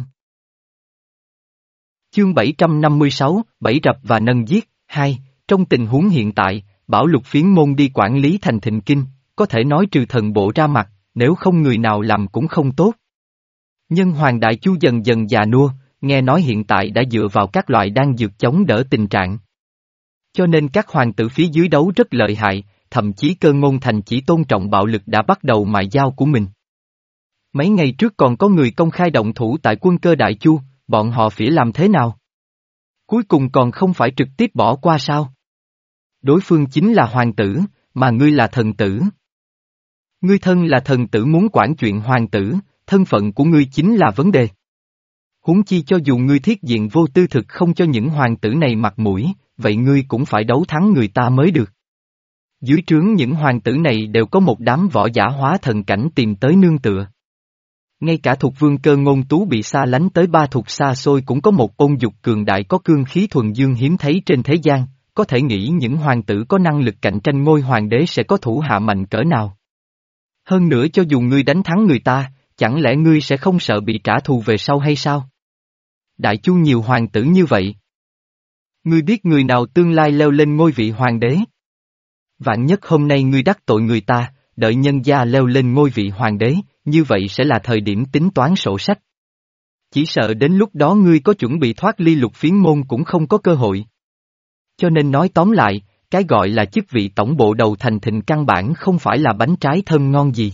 Chương bảy trăm năm mươi sáu, Bẫy rập và nâng giết, hai, trong tình huống hiện tại, bảo Lục Phiến môn đi quản lý Thành Thịnh Kinh, có thể nói trừ thần bộ ra mặt, nếu không người nào làm cũng không tốt. Nhân Hoàng Đại Chu dần dần già nua, nghe nói hiện tại đã dựa vào các loại đan dược chống đỡ tình trạng. Cho nên các hoàng tử phía dưới đấu rất lợi hại, thậm chí Cơ Ngôn Thành chỉ tôn trọng bạo lực đã bắt đầu mài dao của mình. Mấy ngày trước còn có người công khai động thủ tại Quân Cơ Đại Chu, bọn họ phỉ làm thế nào? Cuối cùng còn không phải trực tiếp bỏ qua sao? Đối phương chính là hoàng tử, mà ngươi là thần tử. Ngươi thân là thần tử muốn quản chuyện hoàng tử, thân phận của ngươi chính là vấn đề. Huống chi cho dù ngươi thiết diện vô tư thực không cho những hoàng tử này mặt mũi, vậy ngươi cũng phải đấu thắng người ta mới được. Dưới trướng những hoàng tử này đều có một đám võ giả hóa thần cảnh tìm tới nương tựa. Ngay cả Thục Vương Cơ Ngôn Tú bị xa lánh tới ba thục xa xôi cũng có một ôn dục cường đại có cương khí thuần dương hiếm thấy trên thế gian, có thể nghĩ những hoàng tử có năng lực cạnh tranh ngôi hoàng đế sẽ có thủ hạ mạnh cỡ nào. Hơn nữa cho dù ngươi đánh thắng người ta, chẳng lẽ ngươi sẽ không sợ bị trả thù về sau hay sao? Đại Chu nhiều hoàng tử như vậy. Ngươi biết người nào tương lai leo lên ngôi vị hoàng đế? Vạn nhất hôm nay ngươi đắc tội người ta, đợi nhân gia leo lên ngôi vị hoàng đế, như vậy sẽ là thời điểm tính toán sổ sách. Chỉ sợ đến lúc đó ngươi có chuẩn bị thoát ly Lục Phiến môn cũng không có cơ hội. Cho nên nói tóm lại, cái gọi là chức vị tổng bộ đầu Thành Thịnh căn bản không phải là bánh trái thơm ngon gì.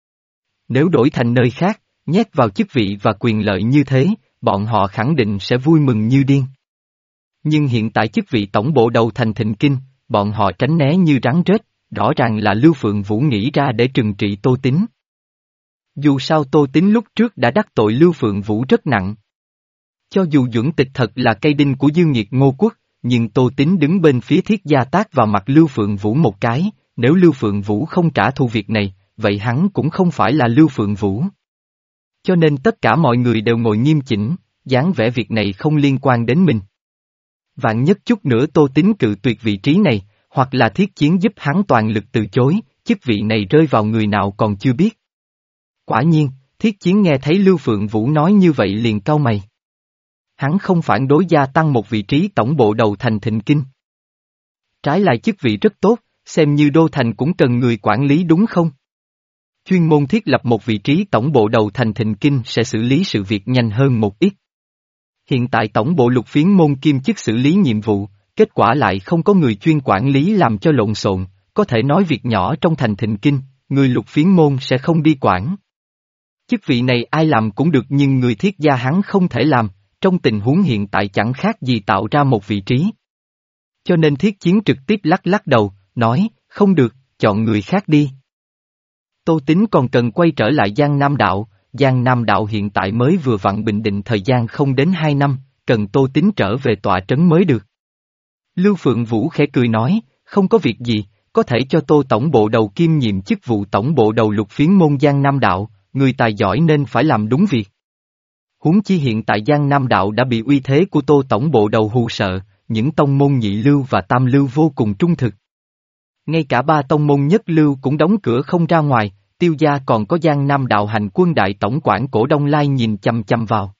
Nếu đổi thành nơi khác, nhét vào chức vị và quyền lợi như thế, bọn họ khẳng định sẽ vui mừng như điên. Nhưng hiện tại chức vị tổng bộ đầu Thành Thịnh Kinh, bọn họ tránh né như rắn rết, rõ ràng là Lưu Phượng Vũ nghĩ ra để trừng trị Tô Tín. Dù sao Tô Tín lúc trước đã đắc tội Lưu Phượng Vũ rất nặng. Cho dù Duẩn Tịch thật là cây đinh của Dương Nghiệt Ngô Quốc, nhưng Tô Tín đứng bên phía Thiết Gia tát vào mặt Lưu Phượng Vũ một cái, nếu Lưu Phượng Vũ không trả thù việc này, vậy hắn cũng không phải là Lưu Phượng Vũ. Cho nên tất cả mọi người đều ngồi nghiêm chỉnh, dáng vẻ việc này không liên quan đến mình. Vạn nhất chút nữa Tô Tín cự tuyệt vị trí này, hoặc là Thiết Chiến giúp hắn toàn lực từ chối, chức vị này rơi vào người nào còn chưa biết. Quả nhiên, Thiết Chiến nghe thấy Lưu Phượng Vũ nói như vậy liền cau mày. Hắn không phản đối gia tăng một vị trí tổng bộ đầu Thành Thịnh Kinh. Trái lại chức vị rất tốt, xem như Đô Thành cũng cần người quản lý đúng không? Chuyên môn thiết lập một vị trí tổng bộ đầu Thành Thịnh Kinh sẽ xử lý sự việc nhanh hơn một ít. Hiện tại tổng bộ Lục Phiến môn kiêm chức xử lý nhiệm vụ, kết quả lại không có người chuyên quản lý làm cho lộn xộn, có thể nói việc nhỏ trong Thành Thịnh Kinh, người Lục Phiến môn sẽ không đi quản. Chức vị này ai làm cũng được nhưng người Thiết gia hắn không thể làm, trong tình huống hiện tại chẳng khác gì tạo ra một vị trí. Cho nên Thiết Chiến trực tiếp lắc lắc đầu, nói, không được, chọn người khác đi. Tô Tín còn cần quay trở lại Giang Nam Đạo, Giang Nam Đạo hiện tại mới vừa vặn bình định thời gian không đến hai năm, cần Tô Tín trở về tọa trấn mới được. Lưu Phượng Vũ khẽ cười nói, không có việc gì, có thể cho Tô tổng bộ đầu kiêm nhiệm chức vụ tổng bộ đầu lục phiến môn Giang Nam Đạo, người tài giỏi nên phải làm đúng việc. Huống chi hiện tại Giang Nam Đạo đã bị uy thế của Tô tổng bộ đầu hù sợ, những tông môn nhị lưu và tam lưu vô cùng trung thực. Ngay cả ba tông môn nhất lưu cũng đóng cửa không ra ngoài, Tiêu gia còn có Giang Nam Đạo hành quân đại tổng quản Cổ Đông Lai nhìn chăm chăm vào.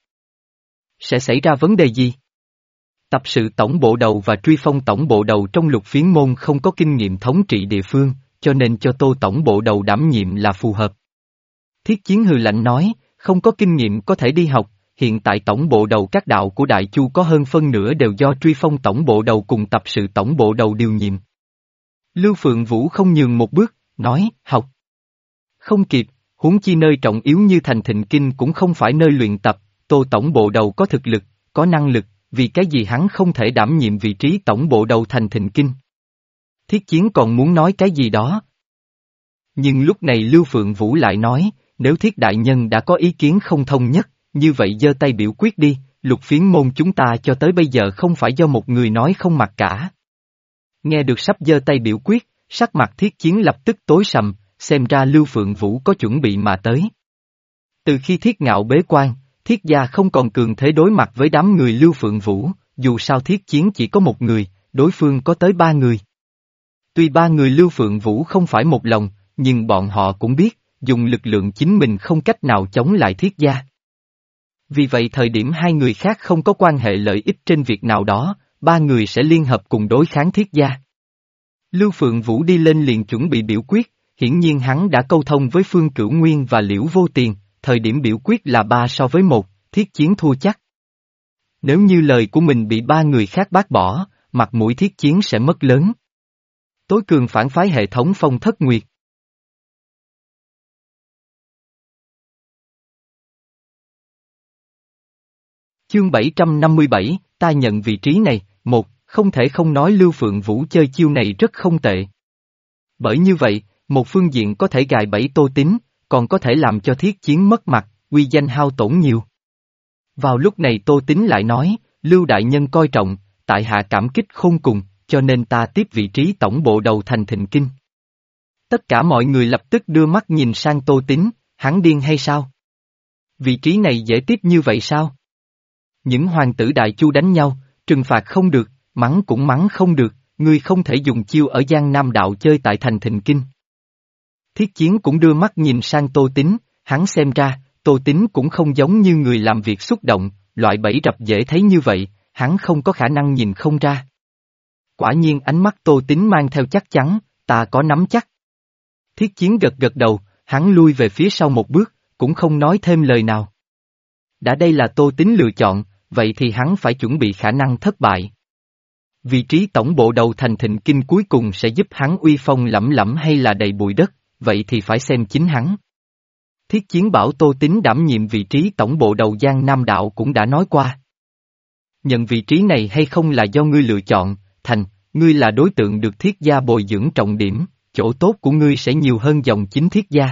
Sẽ xảy ra vấn đề gì? Tập sự tổng bộ đầu và truy phong tổng bộ đầu trong lục phiến môn không có kinh nghiệm thống trị địa phương, cho nên cho Tô tổng bộ đầu đảm nhiệm là phù hợp. Thiết Chiến hừ lạnh nói, không có kinh nghiệm có thể đi học, hiện tại tổng bộ đầu các đạo của Đại Chu có hơn phân nửa đều do truy phong tổng bộ đầu cùng tập sự tổng bộ đầu điều nhiệm. Lưu Phượng Vũ không nhường một bước, nói, học. Không kịp, huống chi nơi trọng yếu như thành Thịnh Kinh cũng không phải nơi luyện tập, Tô tổng bộ đầu có thực lực, có năng lực, vì cái gì hắn không thể đảm nhiệm vị trí tổng bộ đầu thành Thịnh Kinh. Thiết Chiến còn muốn nói cái gì đó. Nhưng lúc này Lưu Phượng Vũ lại nói, nếu Thiết đại nhân đã có ý kiến không thông nhất, như vậy giơ tay biểu quyết đi, lục phiến môn chúng ta cho tới bây giờ không phải do một người nói không mặc cả. Nghe được sắp giơ tay biểu quyết, sắc mặt Thiết Chiến lập tức tối sầm, xem ra Lưu Phượng Vũ có chuẩn bị mà tới. Từ khi Thiết Ngạo bế quan, Thiết gia không còn cường thế đối mặt với đám người Lưu Phượng Vũ, dù sao Thiết Chiến chỉ có một người, đối phương có tới ba người. Tuy ba người Lưu Phượng Vũ không phải một lòng, nhưng bọn họ cũng biết, dùng lực lượng chính mình không cách nào chống lại Thiết gia. Vì vậy thời điểm hai người khác không có quan hệ lợi ích trên việc nào đó, ba người sẽ liên hợp cùng đối kháng Thiết gia. Lưu Phượng Vũ đi lên liền chuẩn bị biểu quyết, hiển nhiên hắn đã câu thông với Phương Cửu Nguyên và Liễu Vô Tiền, thời điểm biểu quyết là ba so với một, Thiết Chiến thua chắc. Nếu như lời của mình bị ba người khác bác bỏ, mặt mũi Thiết Chiến sẽ mất lớn. Tối cường phản phái hệ thống Phong Thất Nguyệt. Chương bảy trăm năm mươi bảy, ta nhận vị trí này, một, không thể không nói Lưu Phượng Vũ chơi chiêu này rất không tệ. Bởi như vậy, một phương diện có thể gài bẫy Tô Tín, còn có thể làm cho Thiết Chiến mất mặt, uy danh hao tổn nhiều. Vào lúc này Tô Tín lại nói, Lưu đại nhân coi trọng, tại hạ cảm kích khôn cùng, cho nên ta tiếp vị trí tổng bộ đầu thành Thịnh Kinh. Tất cả mọi người lập tức đưa mắt nhìn sang Tô Tín, hắn điên hay sao? Vị trí này dễ tiếp như vậy sao? Những hoàng tử Đại Chu đánh nhau, trừng phạt không được, mắng cũng mắng không được, ngươi không thể dùng chiêu ở Giang Nam Đạo chơi tại thành Thịnh Kinh. Thiết Chiến cũng đưa mắt nhìn sang Tô Tín, hắn xem ra, Tô Tín cũng không giống như người làm việc xúc động, loại bẫy rập dễ thấy như vậy, hắn không có khả năng nhìn không ra. Quả nhiên ánh mắt Tô Tín mang theo chắc chắn, ta có nắm chắc. Thiết Chiến gật gật đầu, hắn lui về phía sau một bước, cũng không nói thêm lời nào. Đã đây là Tô Tín lựa chọn, vậy thì hắn phải chuẩn bị khả năng thất bại. Vị trí tổng bộ đầu thành Thịnh Kinh cuối cùng sẽ giúp hắn uy phong lẫm lẫm hay là đầy bụi đất, vậy thì phải xem chính hắn. Thiết Chiến bảo Tô Tín đảm nhiệm vị trí tổng bộ đầu Giang Nam Đạo cũng đã nói qua. Nhận vị trí này hay không là do ngươi lựa chọn, thành, ngươi là đối tượng được Thiết gia bồi dưỡng trọng điểm, chỗ tốt của ngươi sẽ nhiều hơn dòng chính Thiết gia.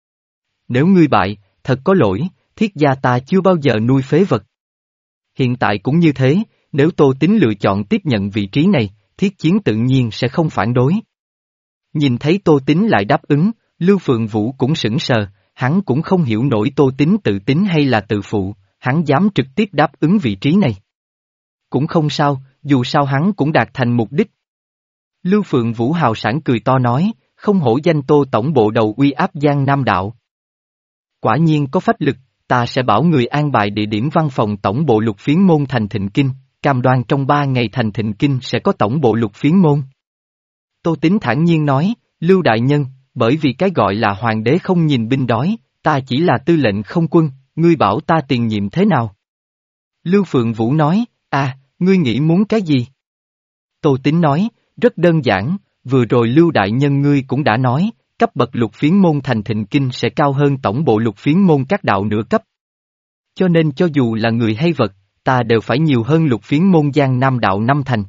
Nếu ngươi bại, thật có lỗi, Thiết gia ta chưa bao giờ nuôi phế vật. Hiện tại cũng như thế, nếu Tô Tín lựa chọn tiếp nhận vị trí này, Thiết Chiến tự nhiên sẽ không phản đối. Nhìn thấy Tô Tín lại đáp ứng, Lưu Phượng Vũ cũng sững sờ, hắn cũng không hiểu nổi Tô Tín tự tín hay là tự phụ, hắn dám trực tiếp đáp ứng vị trí này. Cũng không sao, dù sao hắn cũng đạt thành mục đích. Lưu Phượng Vũ hào sảng cười to nói, không hổ danh Tô tổng bộ đầu uy áp Giang Nam Đạo. Quả nhiên có phách lực, ta sẽ bảo người an bài địa điểm văn phòng tổng bộ lục phiến môn thành Thịnh Kinh, cam đoan trong ba ngày thành Thịnh Kinh sẽ có tổng bộ lục phiến môn. Tô Tín thản nhiên nói, Lưu đại nhân, bởi vì cái gọi là hoàng đế không nhìn binh đói, ta chỉ là tư lệnh không quân, ngươi bảo ta tiền nhiệm thế nào? Lưu Phượng Vũ nói, à, ngươi nghĩ muốn cái gì? Tô Tín nói, rất đơn giản, vừa rồi Lưu đại nhân ngươi cũng đã nói, cấp bậc lục phiến môn thành thịnh kinh sẽ cao hơn tổng bộ lục phiến môn các đạo nửa cấp. Cho nên cho dù là người hay vật, ta đều phải nhiều hơn lục phiến môn Giang Nam đạo năm thành.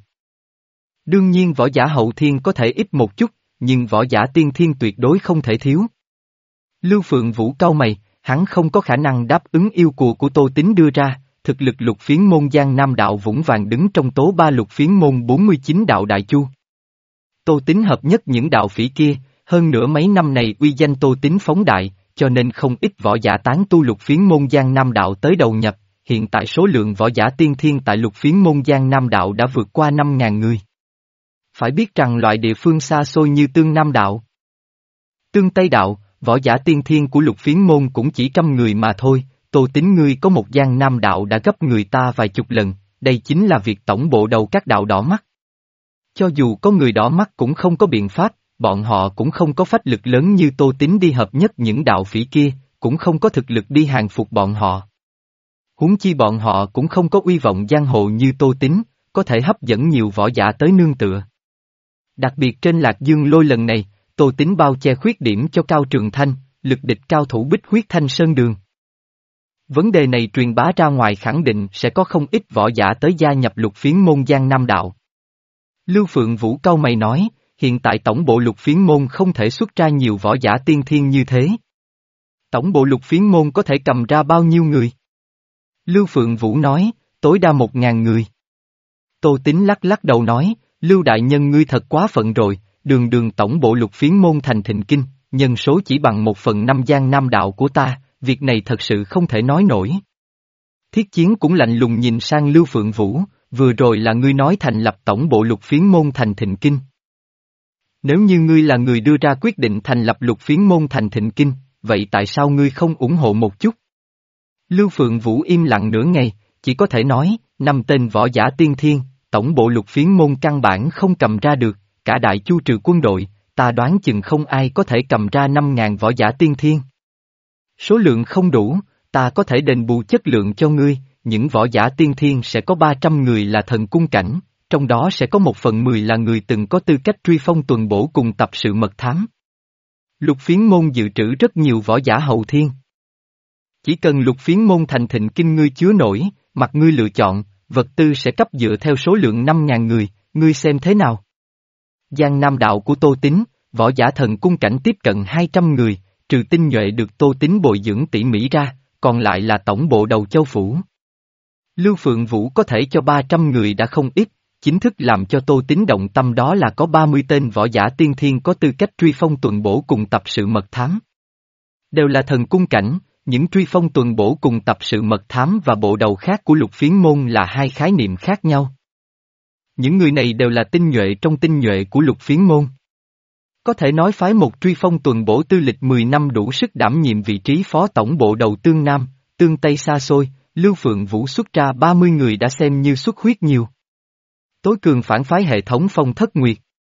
Đương nhiên võ giả hậu thiên có thể ít một chút, nhưng võ giả tiên thiên tuyệt đối không thể thiếu. Lưu Phượng Vũ cau mày, hắn không có khả năng đáp ứng yêu cầu của Tô Tín đưa ra, thực lực lục phiến môn Giang Nam đạo vững vàng đứng trong tố ba lục phiến môn bốn mươi chín đạo đại chu. Tô Tín hợp nhất những đạo phỉ kia, hơn nữa mấy năm này uy danh Tô Tín phóng đại, cho nên không ít võ giả tán tu lục phiến môn Giang Nam đạo tới đầu nhập, hiện tại số lượng võ giả tiên thiên tại lục phiến môn Giang Nam đạo đã vượt qua năm ngàn người. Phải biết rằng loại địa phương xa xôi như Tương Nam đạo, Tương Tây đạo, võ giả tiên thiên của lục phiến môn cũng chỉ trăm người mà thôi, Tô Tín ngươi có một Giang Nam đạo đã gấp người ta vài chục lần, đây chính là việc tổng bộ đầu các đạo đỏ mắt. Cho dù có người đỏ mắt cũng không có biện pháp, bọn họ cũng không có phách lực lớn như Tô Tín đi hợp nhất những đạo phỉ kia, cũng không có thực lực đi hàng phục bọn họ. Huống chi bọn họ cũng không có uy vọng giang hồ như Tô Tín, có thể hấp dẫn nhiều võ giả tới nương tựa. Đặc biệt trên Lạc Dương Lôi lần này, Tô Tín bao che khuyết điểm cho Cao Trường Thanh, lực địch cao thủ Bích Huyết Thanh Sơn Đường. Vấn đề này truyền bá ra ngoài khẳng định sẽ có không ít võ giả tới gia nhập lục phiến môn Giang Nam đạo. Lưu Phượng Vũ cau mày nói, hiện tại tổng bộ lục phiến môn không thể xuất ra nhiều võ giả tiên thiên như thế. Tổng bộ lục phiến môn có thể cầm ra bao nhiêu người? Lưu Phượng Vũ nói, tối đa một ngàn người. Tô Tín lắc lắc đầu nói, Lưu đại nhân ngươi thật quá phận rồi, đường đường tổng bộ lục phiến môn thành thịnh kinh, nhân số chỉ bằng một phần năm Giang Nam đạo của ta, việc này thật sự không thể nói nổi. Thiết Chiến cũng lạnh lùng nhìn sang Lưu Phượng Vũ, vừa rồi là ngươi nói thành lập tổng bộ lục phiến môn thành thịnh kinh. Nếu như ngươi là người đưa ra quyết định thành lập lục phiến môn thành thịnh kinh, vậy tại sao ngươi không ủng hộ một chút? Lưu Phượng Vũ im lặng nửa ngày, chỉ có thể nói, năm tên võ giả tiên thiên, tổng bộ lục phiến môn căn bản không cầm ra được, cả đại chu trừ quân đội, ta đoán chừng không ai có thể cầm ra năm ngàn võ giả tiên thiên. Số lượng không đủ, ta có thể đền bù chất lượng cho ngươi, những võ giả tiên thiên sẽ có ba trăm người là thần cung cảnh, trong đó sẽ có một phần mười là người từng có tư cách truy phong tuần bổ cùng tập sự mật thám. Lục phiến môn dự trữ rất nhiều võ giả hậu thiên. Chỉ cần lục phiến môn thành thịnh kinh ngươi chứa nổi, mặc ngươi lựa chọn, vật tư sẽ cấp dựa theo số lượng năm ngàn người, ngươi xem thế nào? Giang Nam đạo của Tô Tín, võ giả thần cung cảnh tiếp cận hai trăm người, trừ tinh nhuệ được Tô Tín bồi dưỡng tỉ mỉ ra, còn lại là tổng bộ đầu châu phủ. Lưu Phượng Vũ có thể cho ba trăm người đã không ít, chính thức làm cho Tô Tín động tâm đó là có ba mươi tên võ giả tiên thiên có tư cách truy phong tuần bổ cùng tập sự mật thám. Đều là thần cung cảnh, những truy phong tuần bổ cùng tập sự mật thám và bộ đầu khác của lục phiến môn là hai khái niệm khác nhau. Những người này đều là tinh nhuệ trong tinh nhuệ của lục phiến môn. Có thể nói phái một truy phong tuần bổ tư lịch mười năm đủ sức đảm nhiệm vị trí phó tổng bộ đầu tương Nam, tương Tây xa xôi, Lưu Phượng Vũ xuất ra ba mươi người đã xem như xuất huyết nhiều. Tối cường phản phái hệ thống Phong Thất Nguyệt.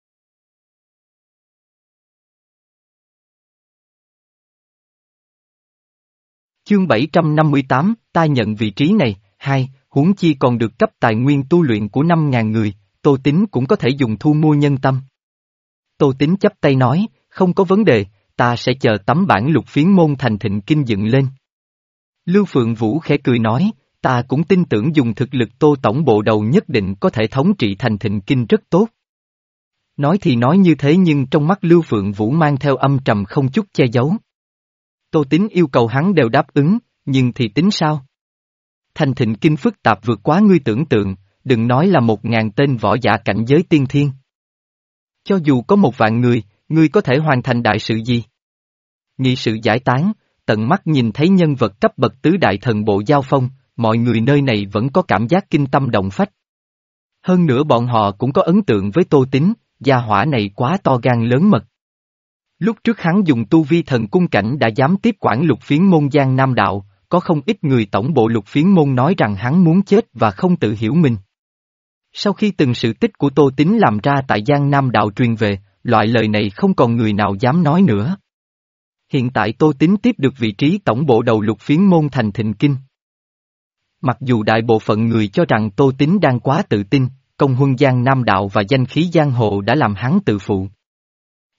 Chương bảy trăm năm mươi tám, ta nhận vị trí này, hai, huống chi còn được cấp tài nguyên tu luyện của năm ngàn người, Tô Tín cũng có thể dùng thu mua nhân tâm. Tô Tín chắp tay nói, không có vấn đề, ta sẽ chờ tấm bản lục phiến môn thành thịnh kinh dựng lên. Lưu Phượng Vũ khẽ cười nói, ta cũng tin tưởng dùng thực lực Tô tổng bộ đầu nhất định có thể thống trị thành thịnh kinh rất tốt. Nói thì nói như thế nhưng trong mắt Lưu Phượng Vũ mang theo âm trầm không chút che giấu. Tô Tín yêu cầu hắn đều đáp ứng, nhưng thì tính sao? Thành thịnh kinh phức tạp vượt quá ngươi tưởng tượng, đừng nói là một ngàn tên võ giả cảnh giới tiên thiên. Cho dù có một vạn người, ngươi có thể hoàn thành đại sự gì? Nghị sự giải tán, tận mắt nhìn thấy nhân vật cấp bậc tứ đại thần bộ giao phong, mọi người nơi này vẫn có cảm giác kinh tâm động phách. Hơn nữa bọn họ cũng có ấn tượng với Tô Tín, gia hỏa này quá to gan lớn mật. Lúc trước hắn dùng tu vi thần cung cảnh đã dám tiếp quản lục phiến môn Giang Nam đạo, có không ít người tổng bộ lục phiến môn nói rằng hắn muốn chết và không tự hiểu mình. Sau khi từng sự tích của Tô Tín làm ra tại Giang Nam đạo truyền về, loại lời này không còn người nào dám nói nữa. Hiện tại Tô Tín tiếp được vị trí tổng bộ đầu lục phiến môn thành thịnh kinh. Mặc dù đại bộ phận người cho rằng Tô Tín đang quá tự tin, công huân Giang Nam đạo và danh khí giang hồ đã làm hắn tự phụ.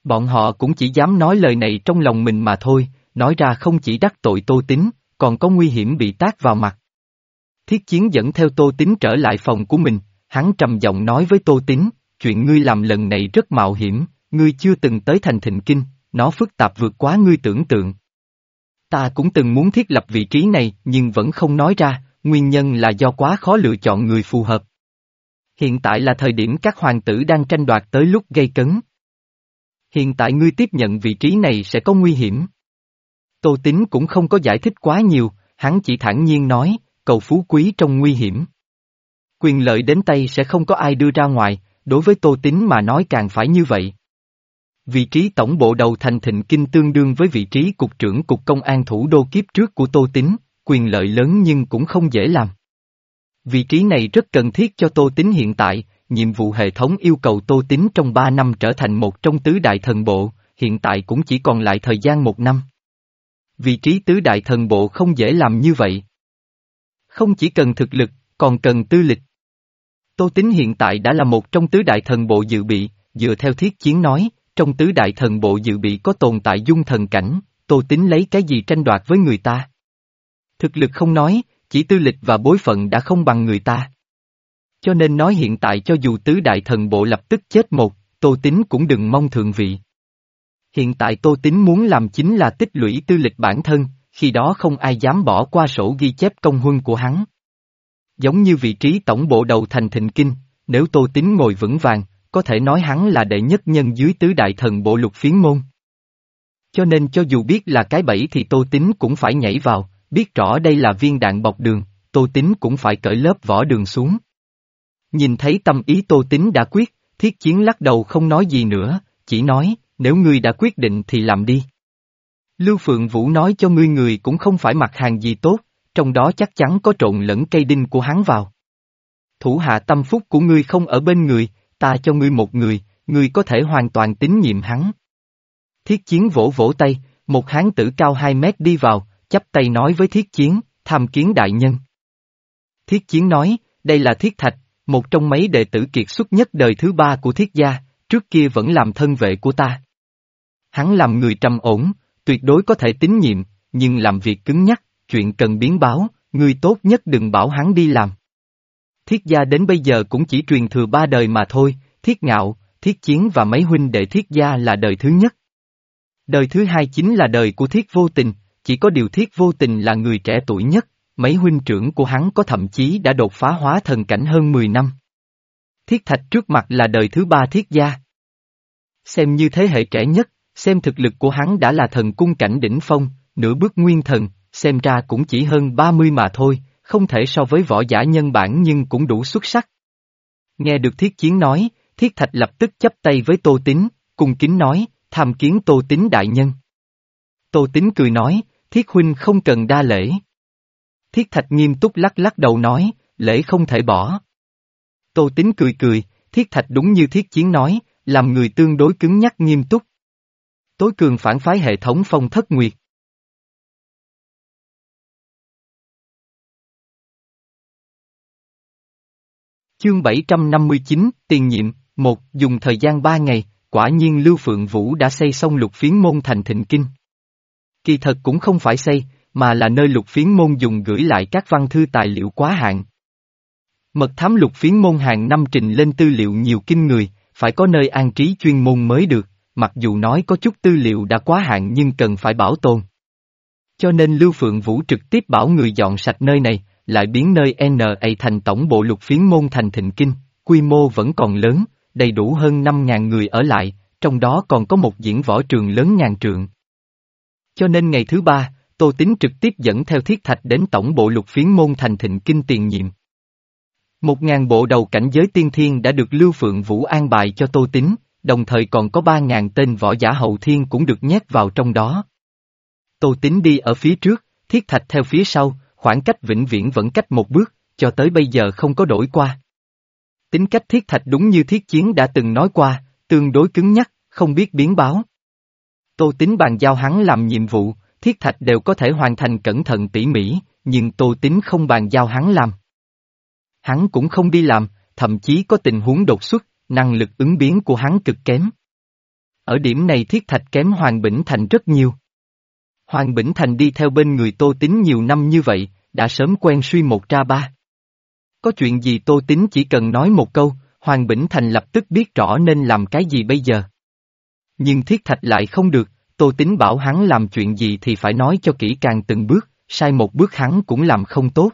Bọn họ cũng chỉ dám nói lời này trong lòng mình mà thôi, nói ra không chỉ đắc tội Tô Tín, còn có nguy hiểm bị tát vào mặt. Thiết Chiến dẫn theo Tô Tín trở lại phòng của mình, hắn trầm giọng nói với Tô Tín, chuyện ngươi làm lần này rất mạo hiểm, ngươi chưa từng tới thành Thịnh Kinh, nó phức tạp vượt quá ngươi tưởng tượng. Ta cũng từng muốn thiết lập vị trí này nhưng vẫn không nói ra, nguyên nhân là do quá khó lựa chọn người phù hợp. Hiện tại là thời điểm các hoàng tử đang tranh đoạt tới lúc gây cấn. Hiện tại ngươi tiếp nhận vị trí này sẽ có nguy hiểm. Tô Tín cũng không có giải thích quá nhiều, hắn chỉ thản nhiên nói, cầu phú quý trong nguy hiểm. Quyền lợi đến tay sẽ không có ai đưa ra ngoài, đối với Tô Tín mà nói càng phải như vậy. Vị trí tổng bộ đầu thành Thịnh Kinh tương đương với vị trí cục trưởng cục công an thủ đô kiếp trước của Tô Tín, quyền lợi lớn nhưng cũng không dễ làm. Vị trí này rất cần thiết cho Tô Tín hiện tại, nhiệm vụ hệ thống yêu cầu Tô Tín trong ba năm trở thành một trong tứ đại thần bộ, hiện tại cũng chỉ còn lại thời gian một năm. Vị trí tứ đại thần bộ không dễ làm như vậy. Không chỉ cần thực lực, còn cần tư lịch. Tô Tín hiện tại đã là một trong tứ đại thần bộ dự bị, dựa theo Thiết Chiến nói, trong tứ đại thần bộ dự bị có tồn tại dung thần cảnh, Tô Tín lấy cái gì tranh đoạt với người ta. Thực lực không nói, chỉ tư lịch và bối phận đã không bằng người ta. Cho nên nói hiện tại cho dù tứ đại thần bộ lập tức chết một, Tô Tín cũng đừng mong thượng vị. Hiện tại Tô Tín muốn làm chính là tích lũy tư lịch bản thân, khi đó không ai dám bỏ qua sổ ghi chép công huân của hắn. Giống như vị trí tổng bộ đầu thành Thịnh Kinh, nếu Tô Tín ngồi vững vàng, có thể nói hắn là đệ nhất nhân dưới tứ đại thần bộ Lục Phiến Môn. Cho nên cho dù biết là cái bẫy thì Tô Tín cũng phải nhảy vào, biết rõ đây là viên đạn bọc đường, Tô Tín cũng phải cởi lớp vỏ đường xuống. Nhìn thấy tâm ý Tô Tín đã quyết, Thiết Chiến lắc đầu không nói gì nữa, chỉ nói, nếu ngươi đã quyết định thì làm đi. Lưu Phượng Vũ nói cho ngươi người cũng không phải mặt hàng gì tốt, trong đó chắc chắn có trộn lẫn cây đinh của hắn vào. Thủ hạ tâm phúc của ngươi không ở bên người, ta cho ngươi một người, ngươi có thể hoàn toàn tín nhiệm hắn. Thiết Chiến vỗ vỗ tay, một hán tử cao hai mét đi vào, chắp tay nói với Thiết Chiến, tham kiến đại nhân. Thiết Chiến nói, đây là Thiết Thạch, một trong mấy đệ tử kiệt xuất nhất đời thứ ba của Thiết gia, trước kia vẫn làm thân vệ của ta. Hắn làm người trầm ổn, tuyệt đối có thể tín nhiệm, nhưng làm việc cứng nhắc, chuyện cần biến báo, ngươi tốt nhất đừng bảo hắn đi làm. Thiết gia đến bây giờ cũng chỉ truyền thừa ba đời mà thôi, Thiết Ngạo, Thiết Chiến và mấy huynh đệ Thiết gia là đời thứ nhất. Đời thứ hai chính là đời của Thiết Vô Tình, chỉ có điều Thiết Vô Tình là người trẻ tuổi nhất, mấy huynh trưởng của hắn có thậm chí đã đột phá hóa thần cảnh hơn mười năm. Thiết Thạch trước mặt là đời thứ ba Thiết gia. Xem như thế hệ trẻ nhất, xem thực lực của hắn đã là thần cung cảnh đỉnh phong, nửa bước nguyên thần, xem ra cũng chỉ hơn ba mươi mà thôi, không thể so với võ giả nhân bản nhưng cũng đủ xuất sắc. Nghe được Thiết Chiến nói, Thiết Thạch lập tức chắp tay với Tô Tín, cung kính nói, tham kiến Tô Tín đại nhân. Tô Tín cười nói, Thiết huynh không cần đa lễ. Thiết Thạch nghiêm túc lắc lắc đầu nói, lễ không thể bỏ. Tô Tín cười cười, Thiết Thạch đúng như Thiết Chiến nói, làm người tương đối cứng nhắc nghiêm túc. Tối cường phản phái hệ thống Phong Thất Nguyệt. Chương bảy trăm năm mươi chín, tiền nhiệm, một, dùng thời gian ba ngày, quả nhiên Lưu Phượng Vũ đã xây xong Lục Phiến Môn thành Thịnh Kinh. Kỳ thật cũng không phải xây, mà là nơi Lục Phiến Môn dùng gửi lại các văn thư tài liệu quá hạn. Mật thám Lục Phiến Môn hàng năm trình lên tư liệu nhiều kinh người, phải có nơi an trí chuyên môn mới được, mặc dù nói có chút tư liệu đã quá hạn nhưng cần phải bảo tồn. Cho nên Lưu Phượng Vũ trực tiếp bảo người dọn sạch nơi này, lại biến nơi en a thành tổng bộ Lục Phiến Môn thành Thịnh Kinh, quy mô vẫn còn lớn, đầy đủ hơn năm ngàn người ở lại, trong đó còn có một diễn võ trường lớn ngàn trượng. Cho nên ngày thứ ba, Tô Tín trực tiếp dẫn theo Thiết Thạch đến tổng bộ Lục Phiến Môn thành Thịnh Kinh tiền nhiệm. Một ngàn bộ đầu cảnh giới tiên thiên đã được Lưu Phượng Vũ an bài cho Tô Tín, đồng thời còn có ba ngàn tên võ giả hậu thiên cũng được nhét vào trong đó. Tô Tín đi ở phía trước, Thiết Thạch theo phía sau, khoảng cách vĩnh viễn vẫn cách một bước, cho tới bây giờ không có đổi qua. Tính cách Thiết Thạch đúng như Thiết Chiến đã từng nói qua, tương đối cứng nhắc, không biết biến báo. Tô Tín bàn giao hắn làm nhiệm vụ, Thiết Thạch đều có thể hoàn thành cẩn thận tỉ mỉ, nhưng Tô Tín không bàn giao hắn làm. Hắn cũng không đi làm, thậm chí có tình huống đột xuất, năng lực ứng biến của hắn cực kém. ở điểm này Thiết Thạch kém Hoàng Bỉnh Thành rất nhiều. Hoàng Bỉnh Thành đi theo bên người Tô Tín nhiều năm như vậy, đã sớm quen suy một ra ba. Có chuyện gì Tô Tín chỉ cần nói một câu, Hoàng Bỉnh Thành lập tức biết rõ nên làm cái gì bây giờ. Nhưng Thiết Thạch lại không được, Tô Tín bảo hắn làm chuyện gì thì phải nói cho kỹ càng từng bước, sai một bước hắn cũng làm không tốt.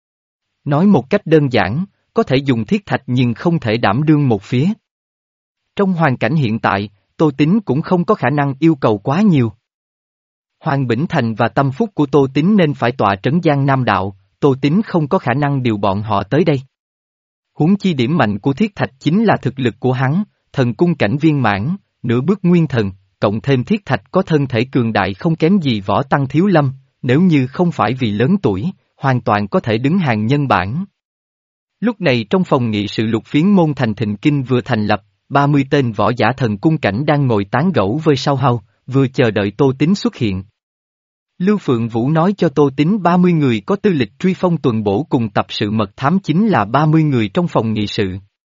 Nói một cách đơn giản, có thể dùng Thiết Thạch nhưng không thể đảm đương một phía. Trong hoàn cảnh hiện tại, Tô Tín cũng không có khả năng yêu cầu quá nhiều. Hoàng Bỉnh Thành và tâm phúc của Tô Tín nên phải tọa trấn Giang Nam Đạo, Tô Tín không có khả năng điều bọn họ tới đây. Huống chi điểm mạnh của Thiết Thạch chính là thực lực của hắn, thần cung cảnh viên mãn, nửa bước nguyên thần, cộng thêm Thiết Thạch có thân thể cường đại không kém gì Võ Tăng Thiếu Lâm, nếu như không phải vì lớn tuổi, hoàn toàn có thể đứng hàng nhân bản. Lúc này trong phòng nghị sự Lục Phiến Môn Thành Thịnh Kinh vừa thành lập, ba mươi tên võ giả thần cung cảnh đang ngồi tán gẫu với sau hao, vừa chờ đợi Tô Tín xuất hiện. Lưu Phượng Vũ nói cho Tô Tín ba mươi người có tư lịch truy phong tuần bổ cùng tập sự mật thám chính là ba mươi người trong phòng nghị sự.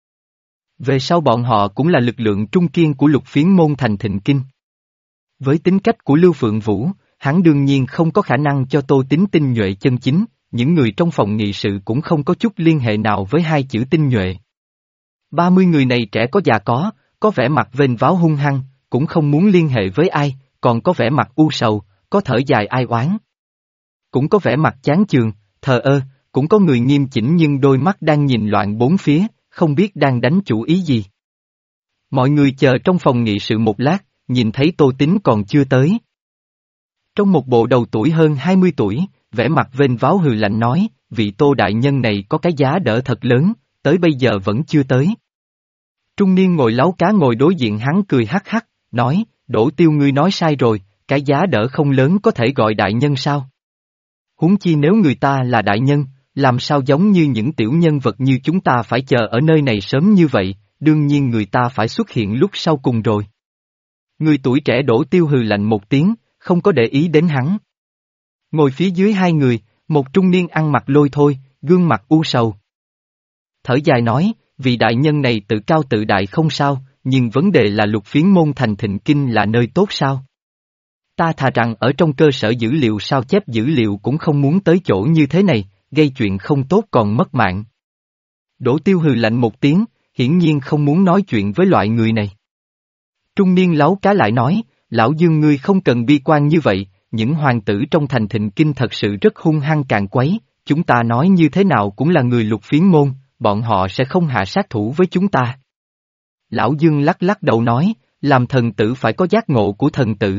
Về sau bọn họ cũng là lực lượng trung kiên của Lục Phiến Môn Thành Thịnh Kinh. Với tính cách của Lưu Phượng Vũ, hắn đương nhiên không có khả năng cho Tô Tín tinh nhuệ chân chính, những người trong phòng nghị sự cũng không có chút liên hệ nào với hai chữ tinh nhuệ. ba mươi người này trẻ có già có, có vẻ mặt vênh váo hung hăng, cũng không muốn liên hệ với ai, còn có vẻ mặt u sầu, có thở dài ai oán. Cũng có vẻ mặt chán chường, thờ ơ, cũng có người nghiêm chỉnh nhưng đôi mắt đang nhìn loạn bốn phía, không biết đang đánh chủ ý gì. Mọi người chờ trong phòng nghị sự một lát, nhìn thấy Tô Tín còn chưa tới. Trong một bộ đầu tuổi hơn hai mươi tuổi, vẻ mặt vênh váo hừ lạnh nói, vị Tô đại nhân này có cái giá đỡ thật lớn, tới bây giờ vẫn chưa tới. Trung niên ngồi láu cá ngồi đối diện hắn cười hắc hắc, nói, Đỗ Tiêu ngươi nói sai rồi, cái giá đỡ không lớn có thể gọi đại nhân sao? Huống chi nếu người ta là đại nhân, làm sao giống như những tiểu nhân vật như chúng ta phải chờ ở nơi này sớm như vậy, đương nhiên người ta phải xuất hiện lúc sau cùng rồi. Người tuổi trẻ Đỗ Tiêu hừ lạnh một tiếng, không có để ý đến hắn. Ngồi phía dưới hai người, một trung niên ăn mặc lôi thôi, gương mặt u sầu. Thở dài nói, vị đại nhân này tự cao tự đại không sao, nhưng vấn đề là Lục Phiến Môn Thành Thịnh Kinh là nơi tốt sao? Ta thà rằng ở trong cơ sở dữ liệu sao chép dữ liệu cũng không muốn tới chỗ như thế này, gây chuyện không tốt còn mất mạng. Đỗ Tiêu hừ lạnh một tiếng, hiển nhiên không muốn nói chuyện với loại người này. Trung niên láu cá lại nói, lão Dương ngươi không cần bi quan như vậy, những hoàng tử trong Thành Thịnh Kinh thật sự rất hung hăng càn quấy, chúng ta nói như thế nào cũng là người Lục Phiến Môn, bọn họ sẽ không hạ sát thủ với chúng ta. Lão Dương lắc lắc đầu nói, làm thần tử phải có giác ngộ của thần tử.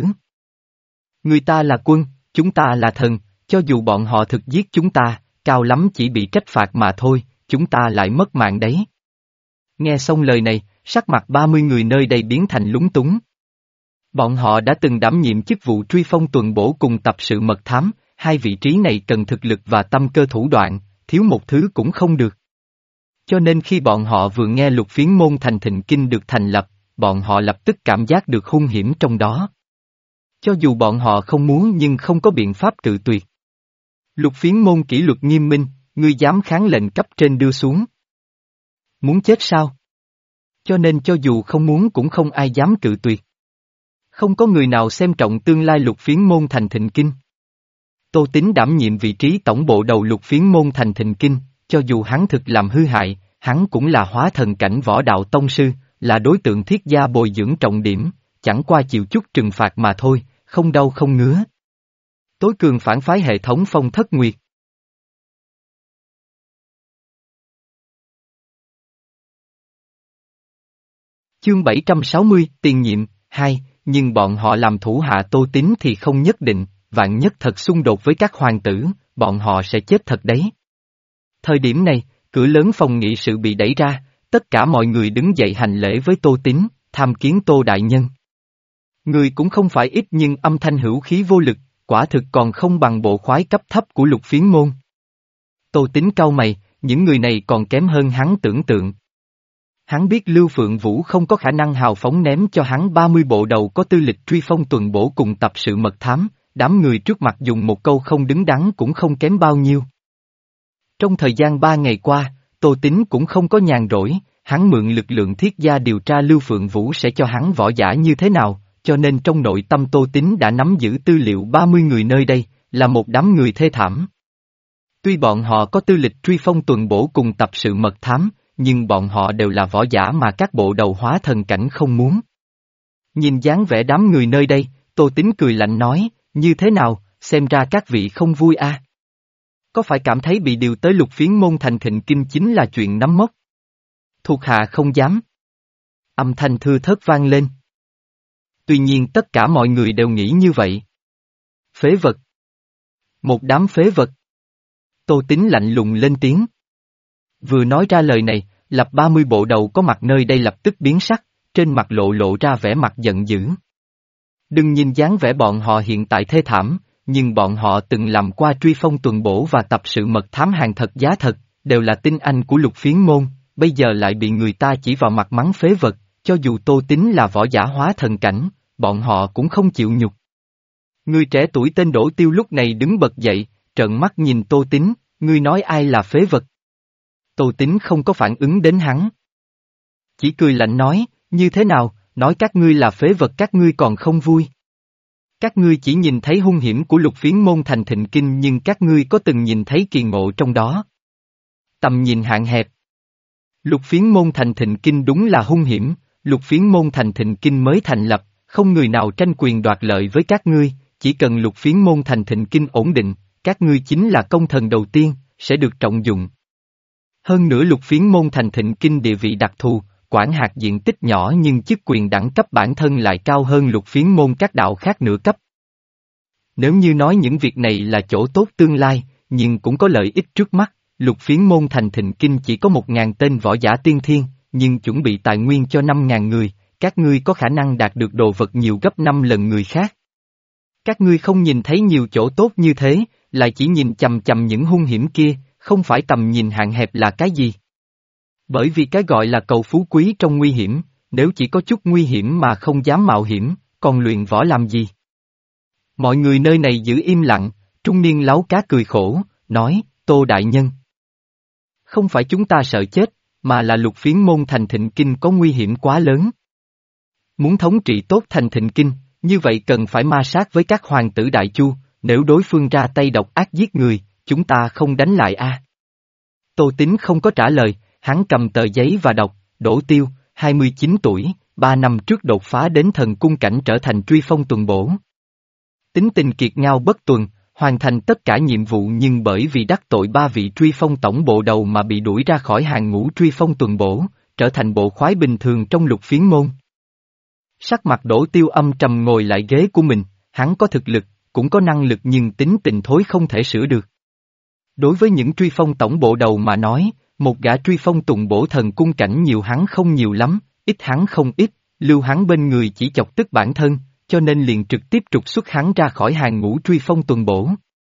Người ta là quân, chúng ta là thần, cho dù bọn họ thực giết chúng ta, cao lắm chỉ bị trách phạt mà thôi, chúng ta lại mất mạng đấy. Nghe xong lời này, sắc mặt ba mươi người nơi đây biến thành lúng túng. Bọn họ đã từng đảm nhiệm chức vụ truy phong tuần bổ cùng tập sự mật thám, hai vị trí này cần thực lực và tâm cơ thủ đoạn, thiếu một thứ cũng không được. Cho nên khi bọn họ vừa nghe Lục Phiến Môn Thành Thịnh Kinh được thành lập, bọn họ lập tức cảm giác được hung hiểm trong đó. Cho dù bọn họ không muốn nhưng không có biện pháp cự tuyệt. Lục Phiến Môn kỷ luật nghiêm minh, ngươi dám kháng lệnh cấp trên đưa xuống. Muốn chết sao? Cho nên cho dù không muốn cũng không ai dám cự tuyệt. Không có người nào xem trọng tương lai Lục Phiến Môn Thành Thịnh Kinh. Tô Tín đảm nhiệm vị trí tổng bộ đầu Lục Phiến Môn Thành Thịnh Kinh, cho dù hắn thực làm hư hại, hắn cũng là hóa thần cảnh võ đạo tông sư, là đối tượng thiết gia bồi dưỡng trọng điểm, chẳng qua chịu chút trừng phạt mà thôi, không đau không ngứa. Tối cường phản phái hệ thống Phong Thất Nguyệt. Chương bảy trăm sáu mươi, tiền nhiệm, hai, nhưng bọn họ làm thủ hạ Tô Tín thì không nhất định, vạn nhất thật xung đột với các hoàng tử, bọn họ sẽ chết thật đấy. Thời điểm này, cửa lớn phòng nghị sự bị đẩy ra, tất cả mọi người đứng dậy hành lễ với Tô Tín, tham kiến Tô đại nhân. Người cũng không phải ít nhưng âm thanh hữu khí vô lực, quả thực còn không bằng bộ khoái cấp thấp của Lục Phiến Môn. Tô Tín cau mày, những người này còn kém hơn hắn tưởng tượng. Hắn biết Lưu Phượng Vũ không có khả năng hào phóng ném cho hắn ba mươi bộ đầu có tư lịch truy phong tuần bổ cùng tập sự mật thám, đám người trước mặt dùng một câu không đứng đắn cũng không kém bao nhiêu. Trong thời gian ba ngày qua, Tô Tín cũng không có nhàn rỗi, hắn mượn lực lượng thiết gia điều tra Lưu Phượng Vũ sẽ cho hắn võ giả như thế nào, cho nên trong nội tâm Tô Tín đã nắm giữ tư liệu ba mươi người nơi đây, là một đám người thê thảm. Tuy bọn họ có tư lịch truy phong tuần bổ cùng tập sự mật thám, nhưng bọn họ đều là võ giả mà các bộ đầu hóa thần cảnh không muốn. Nhìn dáng vẻ đám người nơi đây, Tô Tín cười lạnh nói, như thế nào, xem ra các vị không vui a? À? Có phải cảm thấy bị điều tới Lục Phiến môn thành Thịnh Kinh chính là chuyện nắm mốc? Thuộc hạ không dám. Âm thanh thưa thớt vang lên. Tuy nhiên tất cả mọi người đều nghĩ như vậy. Phế vật. Một đám phế vật. Tô Tín lạnh lùng lên tiếng. Vừa nói ra lời này, lập ba mươi bộ đầu có mặt nơi đây lập tức biến sắc, trên mặt lộ lộ ra vẻ mặt giận dữ. Đừng nhìn dáng vẻ bọn họ hiện tại thê thảm, nhưng bọn họ từng làm qua truy phong tuần bổ và tập sự mật thám hàng thật giá thật, đều là tinh anh của Lục Phiến môn, bây giờ lại bị người ta chỉ vào mặt mắng phế vật, cho dù Tô Tín là võ giả hóa thần cảnh, bọn họ cũng không chịu nhục. Người trẻ tuổi tên Đỗ Tiêu lúc này đứng bật dậy, trợn mắt nhìn Tô Tín, ngươi nói ai là phế vật? Tô Tín không có phản ứng đến hắn. Chỉ cười lạnh nói, như thế nào, nói các ngươi là phế vật các ngươi còn không vui. Các ngươi chỉ nhìn thấy hung hiểm của Lục Phiến môn thành Thịnh Kinh nhưng các ngươi có từng nhìn thấy kỳ ngộ trong đó. Tầm nhìn hạn hẹp. Lục Phiến môn thành Thịnh Kinh đúng là hung hiểm, Lục Phiến môn thành Thịnh Kinh mới thành lập, không người nào tranh quyền đoạt lợi với các ngươi, chỉ cần Lục Phiến môn thành Thịnh Kinh ổn định, các ngươi chính là công thần đầu tiên, sẽ được trọng dụng. Hơn nữa Lục Phiến môn thành Thịnh Kinh địa vị đặc thù, quản hạt diện tích nhỏ nhưng chức quyền đẳng cấp bản thân lại cao hơn Lục Phiến môn các đạo khác nửa cấp. Nếu như nói những việc này là chỗ tốt tương lai, nhưng cũng có lợi ích trước mắt, Lục Phiến môn thành Thịnh Kinh chỉ có một ngàn tên võ giả tiên thiên, nhưng chuẩn bị tài nguyên cho năm ngàn người, các ngươi có khả năng đạt được đồ vật nhiều gấp năm lần người khác. Các ngươi không nhìn thấy nhiều chỗ tốt như thế, lại chỉ nhìn chằm chằm những hung hiểm kia, không phải tầm nhìn hạn hẹp là cái gì? Bởi vì cái gọi là cầu phú quý trong nguy hiểm, nếu chỉ có chút nguy hiểm mà không dám mạo hiểm, còn luyện võ làm gì? Mọi người nơi này giữ im lặng, trung niên láu cá cười khổ, nói, Tô Đại Nhân. Không phải chúng ta sợ chết, mà là Lục Phiến môn thành Thịnh Kinh có nguy hiểm quá lớn. Muốn thống trị tốt thành Thịnh Kinh, như vậy cần phải ma sát với các hoàng tử Đại Chu, nếu đối phương ra tay độc ác giết người, chúng ta không đánh lại a? À? Tô Tín không có trả lời, hắn cầm tờ giấy và đọc, Đỗ Tiêu, hai mươi chín tuổi, ba năm trước đột phá đến thần cung cảnh trở thành truy phong tuần bổ. Tính tình kiệt ngao bất tuần, hoàn thành tất cả nhiệm vụ nhưng bởi vì đắc tội ba vị truy phong tổng bộ đầu mà bị đuổi ra khỏi hàng ngũ truy phong tuần bổ, trở thành bộ khoái bình thường trong Lục Phiến môn. Sắc mặt Đỗ Tiêu âm trầm ngồi lại ghế của mình, hắn có thực lực, cũng có năng lực nhưng tính tình thối không thể sửa được. Đối với những truy phong tổng bộ đầu mà nói, một gã truy phong tùng bổ thần cung cảnh nhiều hắn không nhiều lắm, ít hắn không ít, lưu hắn bên người chỉ chọc tức bản thân, cho nên liền trực tiếp trục xuất hắn ra khỏi hàng ngũ truy phong tuần bổ.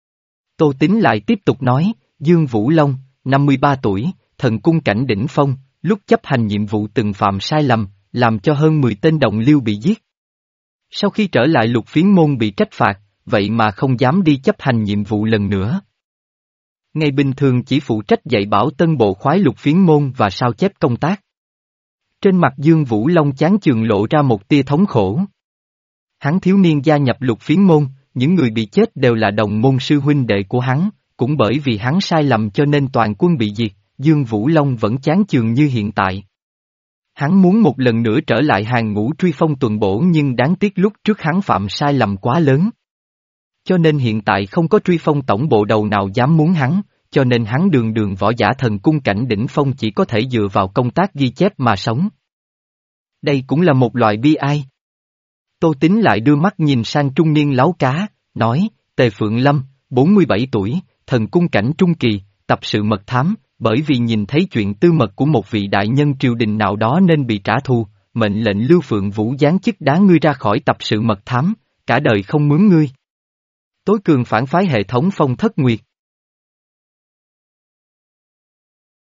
Tô Tín lại tiếp tục nói, Dương Vũ Long, năm mươi ba tuổi, thần cung cảnh đỉnh phong, lúc chấp hành nhiệm vụ từng phạm sai lầm, làm cho hơn mười tên đồng liêu bị giết. Sau khi trở lại Lục Phiến môn bị trách phạt, vậy mà không dám đi chấp hành nhiệm vụ lần nữa. Ngày bình thường chỉ phụ trách dạy bảo tân bộ khoái Lục Phiến môn và sao chép công tác. Trên mặt Dương Vũ Long chán chường lộ ra một tia thống khổ. Hắn thiếu niên gia nhập Lục Phiến môn, những người bị chết đều là đồng môn sư huynh đệ của hắn, cũng bởi vì hắn sai lầm cho nên toàn quân bị diệt, Dương Vũ Long vẫn chán chường như hiện tại. Hắn muốn một lần nữa trở lại hàng ngũ truy phong tuần bổ nhưng đáng tiếc lúc trước hắn phạm sai lầm quá lớn. Cho nên hiện tại không có truy phong tổng bộ đầu nào dám muốn hắn, cho nên hắn đường đường võ giả thần cung cảnh đỉnh phong chỉ có thể dựa vào công tác ghi chép mà sống. Đây cũng là một loại bi ai. Tô Tín lại đưa mắt nhìn sang trung niên láu cá, nói, Tề Phượng Lâm, bốn mươi bảy tuổi, thần cung cảnh trung kỳ, tập sự mật thám, bởi vì nhìn thấy chuyện tư mật của một vị đại nhân triều đình nào đó nên bị trả thù, mệnh lệnh Lưu Phượng Vũ giáng chức đá ngươi ra khỏi tập sự mật thám, cả đời không mướn ngươi. Tối cường phản phái hệ thống Phong Thất Nguyệt.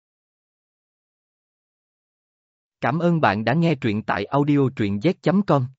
Cảm ơn bạn đã nghe truyện tại audio truyện z chấm com.